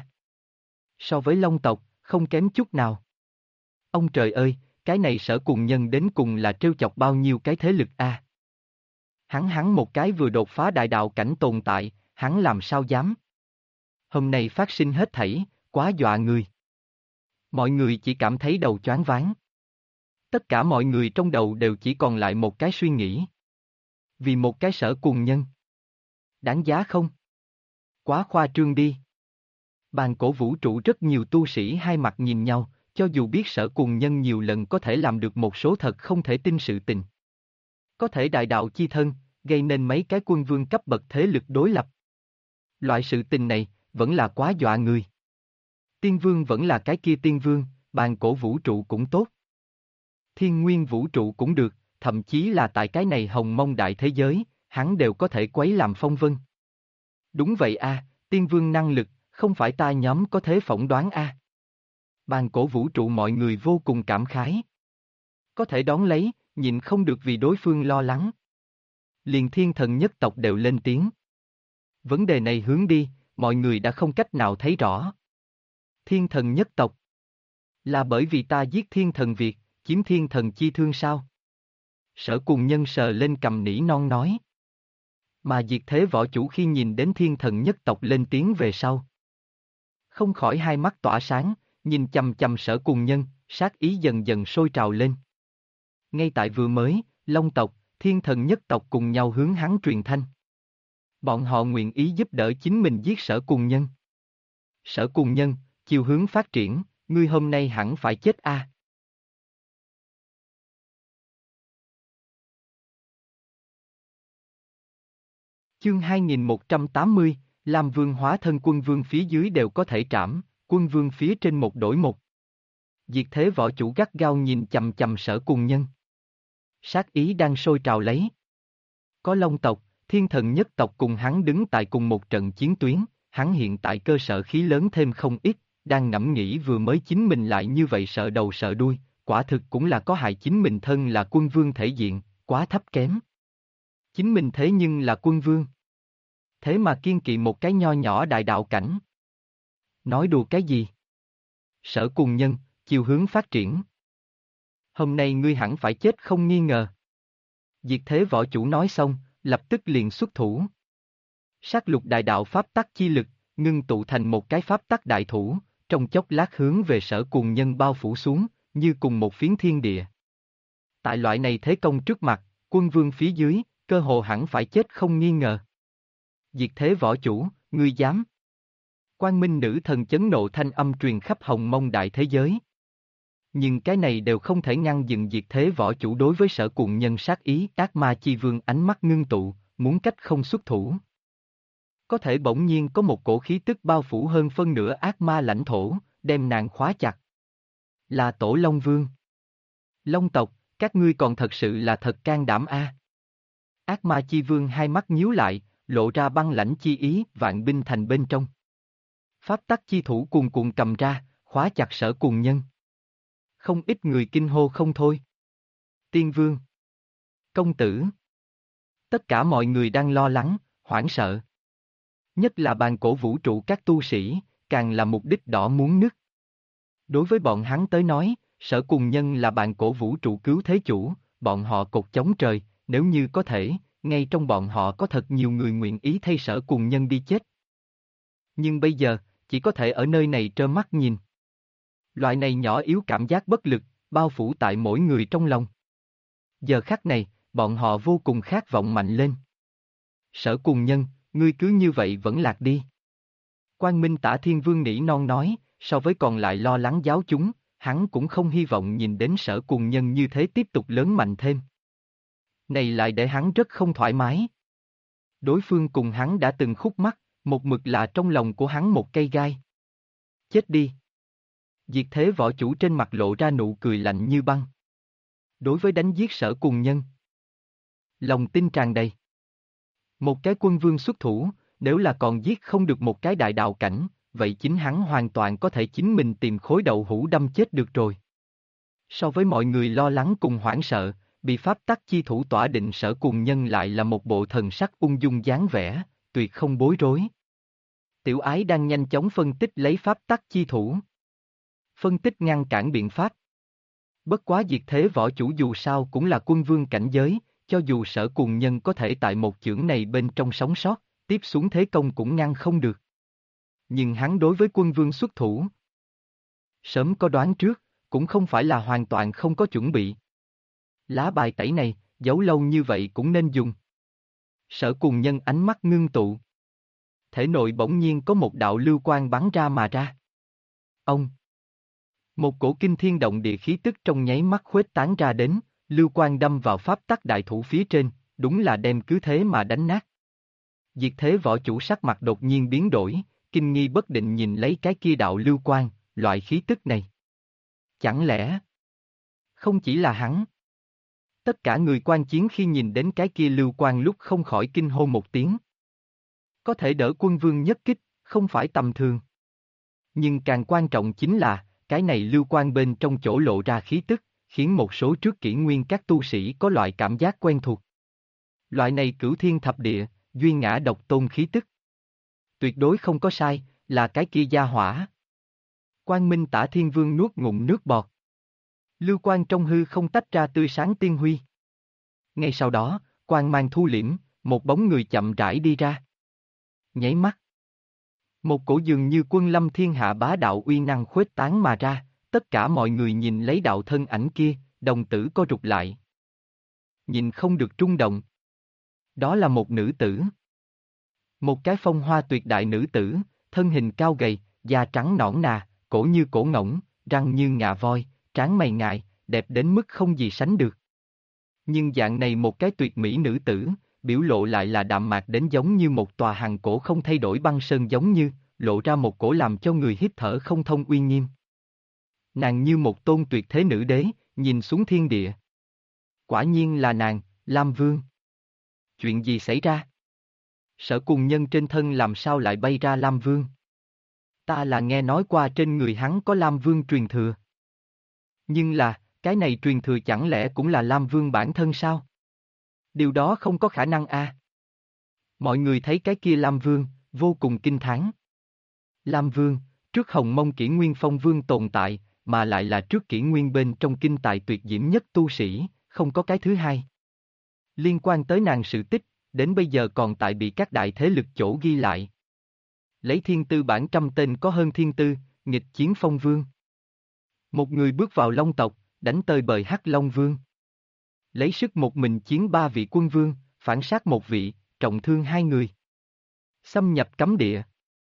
S1: So với Long tộc, không kém chút nào. Ông trời ơi, cái này Sở Cùng Nhân đến cùng là trêu chọc bao nhiêu cái thế lực a. Hắn một cái vừa đột phá đại đạo cảnh tồn tại, hắn làm sao dám. Hôm nay phát sinh hết thảy, quá dọa người. Mọi người chỉ cảm thấy đầu choáng váng. Tất cả mọi người trong đầu đều chỉ còn lại một cái suy nghĩ. Vì một cái Sở Cùng Nhân. Đáng giá không? Quá khoa trương đi. Bàn cổ vũ trụ rất nhiều tu sĩ hai mặt nhìn nhau, cho dù biết Sở Cùng Nhân nhiều lần có thể làm được một số thật không thể tin sự tình. Có thể đại đạo chi thân, gây nên mấy cái quân vương cấp bậc thế lực đối lập. Loại sự tình này, vẫn là quá dọa người. Tiên vương vẫn là cái kia tiên vương, bàn cổ vũ trụ cũng tốt. Thiên nguyên vũ trụ cũng được, thậm chí là tại cái này hồng mông đại thế giới, hắn đều có thể quấy làm phong vân. Đúng vậy a, tiên vương năng lực, không phải ta nhóm có thể phỏng đoán a. Bàn cổ vũ trụ mọi người vô cùng cảm khái. Có thể đón lấy, nhịn không được vì đối phương lo lắng. Liền thiên thần nhất tộc đều lên tiếng. Vấn đề này hướng đi, mọi người đã không cách nào thấy rõ. Thiên thần nhất tộc. Là bởi vì ta giết thiên thần Việt, chiếm thiên thần chi thương sao? Sở Cùng Nhân sờ lên cầm nỉ non nói. Mà diệt thế võ chủ khi nhìn đến thiên thần nhất tộc lên tiếng về sau. Không khỏi hai mắt tỏa sáng, nhìn chằm chằm Sở Cùng Nhân, sát ý dần dần sôi trào lên. Ngay tại vừa mới, Long tộc, thiên thần nhất tộc cùng nhau hướng hắn truyền thanh. Bọn họ nguyện ý giúp đỡ chính mình giết Sở Cùng Nhân. Sở Cùng Nhân, chiều hướng phát triển, ngươi hôm nay hẳn phải chết a. Chương 2180, Lam Vương hóa thân quân vương phía dưới đều có thể trảm, quân vương phía trên một đổi một. Diệt thế võ chủ gắt gao nhìn chằm chằm Sở Cùng Nhân. Sát ý đang sôi trào lấy. Có Long tộc, thiên thần nhất tộc cùng hắn đứng tại cùng một trận chiến tuyến, hắn hiện tại cơ sở khí lớn thêm không ít, đang ngẫm nghĩ vừa mới chính mình lại như vậy sợ đầu sợ đuôi, quả thực cũng là có hại chính mình thân là quân vương thể diện, quá thấp kém. Chính mình thế nhưng là quân vương. Thế mà kiên kỵ một cái nho nhỏ đại đạo cảnh. Nói đùa cái gì? Sở Cùng Nhân, chiều hướng phát triển. Hôm nay ngươi hẳn phải chết không nghi ngờ. Diệt thế võ chủ nói xong, lập tức liền xuất thủ. Sát lục đại đạo pháp tắc chi lực, ngưng tụ thành một cái pháp tắc đại thủ, trong chốc lát hướng về Sở Cùng Nhân bao phủ xuống, như cùng một phiến thiên địa. Tại loại này thế công trước mặt, quân vương phía dưới, cơ hồ hẳn phải chết không nghi ngờ. Diệt thế võ chủ, ngươi dám. Quang Minh nữ thần chấn nộ thanh âm truyền khắp hồng mông đại thế giới. Nhưng cái này đều không thể ngăn dừng diệt thế võ chủ đối với Sở Cùng Nhân sát ý, ác ma chi vương ánh mắt ngưng tụ, muốn cách không xuất thủ. Có thể bỗng nhiên có một cổ khí tức bao phủ hơn phân nửa ác ma lãnh thổ, đem nàng khóa chặt. Là Tổ Long Vương. Long tộc, các ngươi còn thật sự là thật can đảm a. Ác ma chi vương hai mắt nhíu lại, lộ ra băng lãnh chi ý, vạn binh thành bên trong. Pháp tắc chi thủ cuồn cuộn cầm ra, khóa chặt Sở Cùng Nhân. Không ít người kinh hô không thôi. Tiên vương. Công tử. Tất cả mọi người đang lo lắng, hoảng sợ. Nhất là bàn cổ vũ trụ các tu sĩ, càng là mục đích đỏ muốn nứt. Đối với bọn hắn tới nói, Sở Cùng Nhân là bàn cổ vũ trụ cứu thế chủ, bọn họ cột chống trời, nếu như có thể, ngay trong bọn họ có thật nhiều người nguyện ý thay Sở Cùng Nhân đi chết. Nhưng bây giờ, chỉ có thể ở nơi này trơ mắt nhìn. Loại này nhỏ yếu cảm giác bất lực, bao phủ tại mỗi người trong lòng. Giờ khắc này, bọn họ vô cùng khát vọng mạnh lên. Sở Cùng Nhân, ngươi cứ như vậy vẫn lạc đi. Quang Minh Tả Thiên Vương nỉ non nói, so với còn lại lo lắng giáo chúng, hắn cũng không hy vọng nhìn đến Sở Cùng Nhân như thế tiếp tục lớn mạnh thêm. Này lại để hắn rất không thoải mái. Đối phương cùng hắn đã từng khúc mắc, một mực là trong lòng của hắn một cây gai. Chết đi. Diệt thế võ chủ trên mặt lộ ra nụ cười lạnh như băng. Đối với đánh giết Sở Cùng Nhân, lòng tin tràn đầy. Một cái quân vương xuất thủ, nếu là còn giết không được một cái đại đạo cảnh, vậy chính hắn hoàn toàn có thể chính mình tìm khối đậu hũ đâm chết được rồi. So với mọi người lo lắng cùng hoảng sợ, bị pháp tắc chi thủ tỏa định Sở Cùng Nhân lại là một bộ thần sắc ung dung dáng vẻ, tuyệt không bối rối. Tiểu Ái đang nhanh chóng phân tích lấy pháp tắc chi thủ. Phân tích ngăn cản biện pháp. Bất quá diệt thế võ chủ dù sao cũng là quân vương cảnh giới, cho dù Sở Cùng Nhân có thể tại một chưởng này bên trong sống sót, tiếp xuống thế công cũng ngăn không được. Nhưng hắn đối với quân vương xuất thủ, sớm có đoán trước, cũng không phải là hoàn toàn không có chuẩn bị. Lá bài tẩy này, giấu lâu như vậy cũng nên dùng. Sở Cùng Nhân ánh mắt ngưng tụ. Thể nội bỗng nhiên có một đạo lưu quang bắn ra mà ra. Ông! Một cổ kinh thiên động địa khí tức trong nháy mắt khuếch tán ra đến, lưu quang đâm vào pháp tắc đại thủ phía trên, đúng là đem cứ thế mà đánh nát. Diệt thế võ chủ sắc mặt đột nhiên biến đổi, kinh nghi bất định nhìn lấy cái kia đạo lưu quang, loại khí tức này. Chẳng lẽ không chỉ là hắn? Tất cả người quan chiến khi nhìn đến cái kia lưu quang lúc không khỏi kinh hô một tiếng. Có thể đỡ quân vương nhất kích, không phải tầm thường. Nhưng càng quan trọng chính là, cái này lưu quang bên trong chỗ lộ ra khí tức, khiến một số trước kỷ nguyên các tu sĩ có loại cảm giác quen thuộc. Loại này cửu thiên thập địa, duy ngã độc tôn khí tức. Tuyệt đối không có sai, là cái kia gia hỏa. Quang Minh Tả Thiên Vương nuốt ngụm nước bọt. Lưu quang trong hư không tách ra tươi sáng tiên huy. Ngay sau đó, quang mang thu liễm, một bóng người chậm rãi đi ra. Nháy mắt. Một cổ dường như quân lâm thiên hạ bá đạo uy năng khuếch tán mà ra, tất cả mọi người nhìn lấy đạo thân ảnh kia, đồng tử co rụt lại. Nhìn không được rung động. Đó là một nữ tử. Một cái phong hoa tuyệt đại nữ tử, thân hình cao gầy, da trắng nõn nà, cổ như cổ ngỗng, răng như ngà voi, trán mày ngại, đẹp đến mức không gì sánh được. Nhưng dạng này một cái tuyệt mỹ nữ tử, biểu lộ lại là đạm mạc đến giống như một tòa hàng cổ không thay đổi băng sơn giống như, lộ ra một cổ làm cho người hít thở không thông uy nghiêm. Nàng như một tôn tuyệt thế nữ đế, nhìn xuống thiên địa. Quả nhiên là nàng, Lam Vương. Chuyện gì xảy ra? Sở Cùng Nhân trên thân làm sao lại bay ra Lam Vương? Ta là nghe nói qua trên người hắn có Lam Vương truyền thừa. Nhưng là, cái này truyền thừa chẳng lẽ cũng là Lam Vương bản thân sao? Điều đó không có khả năng a. Mọi người thấy cái kia Lam Vương, vô cùng kinh thán. Lam Vương, trước Hồng Mông Kỷ Nguyên Phong Vương tồn tại, mà lại là trước Kỷ Nguyên bên trong kinh tài tuyệt diễm nhất tu sĩ, không có cái thứ hai. Liên quan tới nàng sự tích, đến bây giờ còn tại bị các đại thế lực chỗ ghi lại. Lấy thiên tư bản trăm tên có hơn thiên tư, nghịch chiến Phong Vương. Một người bước vào Long tộc, đánh tơi bời Hắc Long Vương. Lấy sức một mình chiến 3 vị quân vương, phản sát một vị, trọng thương 2 người. Xâm nhập cấm địa.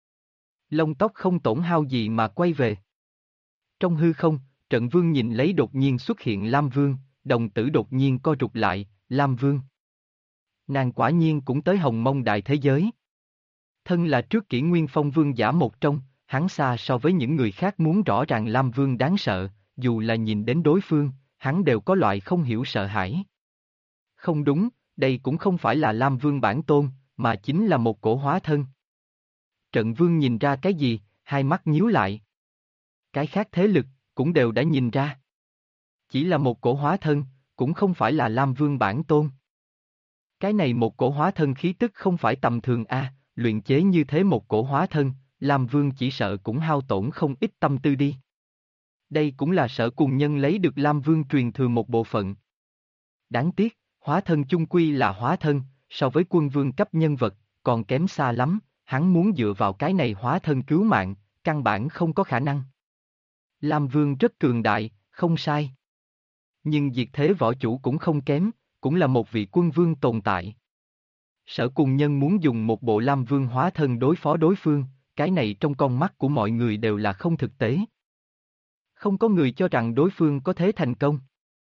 S1: Lông tóc không tổn hao gì mà quay về. Trong hư không, Trận Vương nhìn lấy đột nhiên xuất hiện Lam Vương, đồng tử đột nhiên co rụt lại, Lam Vương. Nàng quả nhiên cũng tới Hồng Mông đại thế giới. Thân là trước Kỷ Nguyên Phong Vương giả một trong, hắn xa so với những người khác muốn rõ ràng Lam Vương đáng sợ, dù là nhìn đến đối phương, hắn đều có loại không hiểu sợ hãi. Không đúng, đây cũng không phải là Lam Vương bản tôn, mà chính là một cổ hóa thân. Trận Vương nhìn ra cái gì, hai mắt nhíu lại. Cái khác thế lực, cũng đều đã nhìn ra. Chỉ là một cổ hóa thân, cũng không phải là Lam Vương bản tôn. Cái này một cổ hóa thân khí tức không phải tầm thường a, luyện chế như thế một cổ hóa thân, Lam Vương chỉ sợ cũng hao tổn không ít tâm tư đi. Đây cũng là Sở Cùng Nhân lấy được Lam Vương truyền thừa một bộ phận. Đáng tiếc, hóa thân chung quy là hóa thân, so với quân vương cấp nhân vật, còn kém xa lắm, hắn muốn dựa vào cái này hóa thân cứu mạng, căn bản không có khả năng. Lam Vương rất cường đại, không sai. Nhưng diệt thế võ chủ cũng không kém, cũng là một vị quân vương tồn tại. Sở Cùng Nhân muốn dùng một bộ Lam Vương hóa thân đối phó đối phương, cái này trong con mắt của mọi người đều là không thực tế. Không có người cho rằng đối phương có thể thành công.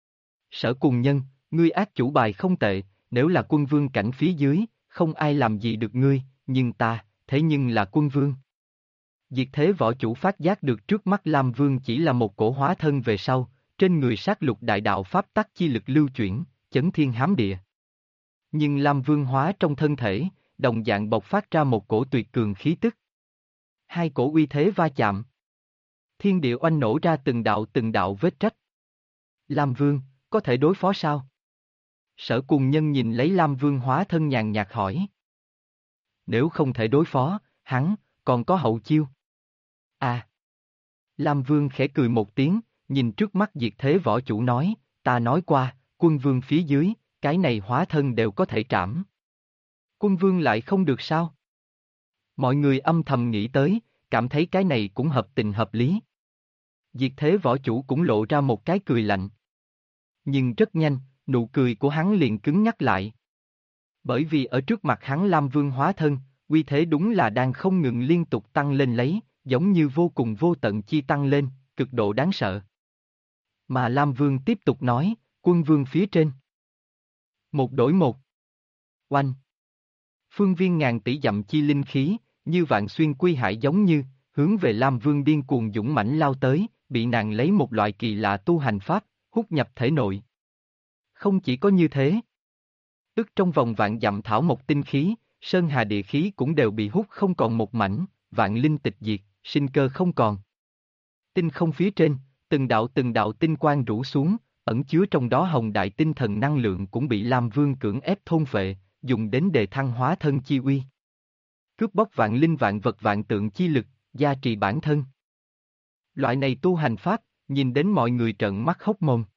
S1: Sở Cùng Nhân, ngươi ác chủ bài không tệ, nếu là quân vương cảnh phía dưới, không ai làm gì được ngươi, nhưng ta, thế nhưng là quân vương. Diệt thế võ chủ phát giác được trước mắt Lam Vương chỉ là một cổ hóa thân về sau, trên người sát lục đại đạo pháp tắc chi lực lưu chuyển, chấn thiên hám địa. Nhưng Lam Vương hóa trong thân thể, đồng dạng bộc phát ra một cổ tuyệt cường khí tức. Hai cổ uy thế va chạm. Thiên địa oanh nổ ra từng đạo vết rách. Lam Vương, có thể đối phó sao? Sở Cùng Nhân nhìn lấy Lam Vương hóa thân nhàn nhạt hỏi. Nếu không thể đối phó, hắn, còn có hậu chiêu. À! Lam Vương khẽ cười một tiếng, nhìn trước mắt diệt thế võ chủ nói, ta nói qua, quân vương phía dưới, cái này hóa thân đều có thể trảm. Quân vương lại không được sao? Mọi người âm thầm nghĩ tới, cảm thấy cái này cũng hợp tình hợp lý. Diệt thế võ chủ cũng lộ ra một cái cười lạnh. Nhưng rất nhanh, nụ cười của hắn liền cứng nhắc lại. Bởi vì ở trước mặt hắn Lam Vương hóa thân, uy thế đúng là đang không ngừng liên tục tăng lên lấy, giống như vô cùng vô tận chi tăng lên, cực độ đáng sợ. Mà Lam Vương tiếp tục nói, quân vương phía trên. Một đổi một. Oanh. Phương viên ngàn tỷ dặm chi linh khí, như vạn xuyên quy hải giống như, hướng về Lam Vương điên cuồng dũng mãnh lao tới, bị nàng lấy một loại kỳ lạ tu hành pháp, hút nhập thể nội. Không chỉ có như thế. Ức trong vòng vạn dặm thảo mộc tinh khí, sơn hà địa khí cũng đều bị hút không còn một mảnh, vạn linh tịch diệt, sinh cơ không còn. Tinh không phía trên, từng đạo tinh quang rủ xuống, ẩn chứa trong đó hồng đại tinh thần năng lượng cũng bị Lam Vương cưỡng ép thôn phệ, dùng đến đề thăng hóa thân chi uy. Cướp bóc vạn linh vạn vật vạn tượng chi lực, gia trì bản thân. Loại này tu hành pháp, nhìn đến mọi người trợn mắt hốc mồm.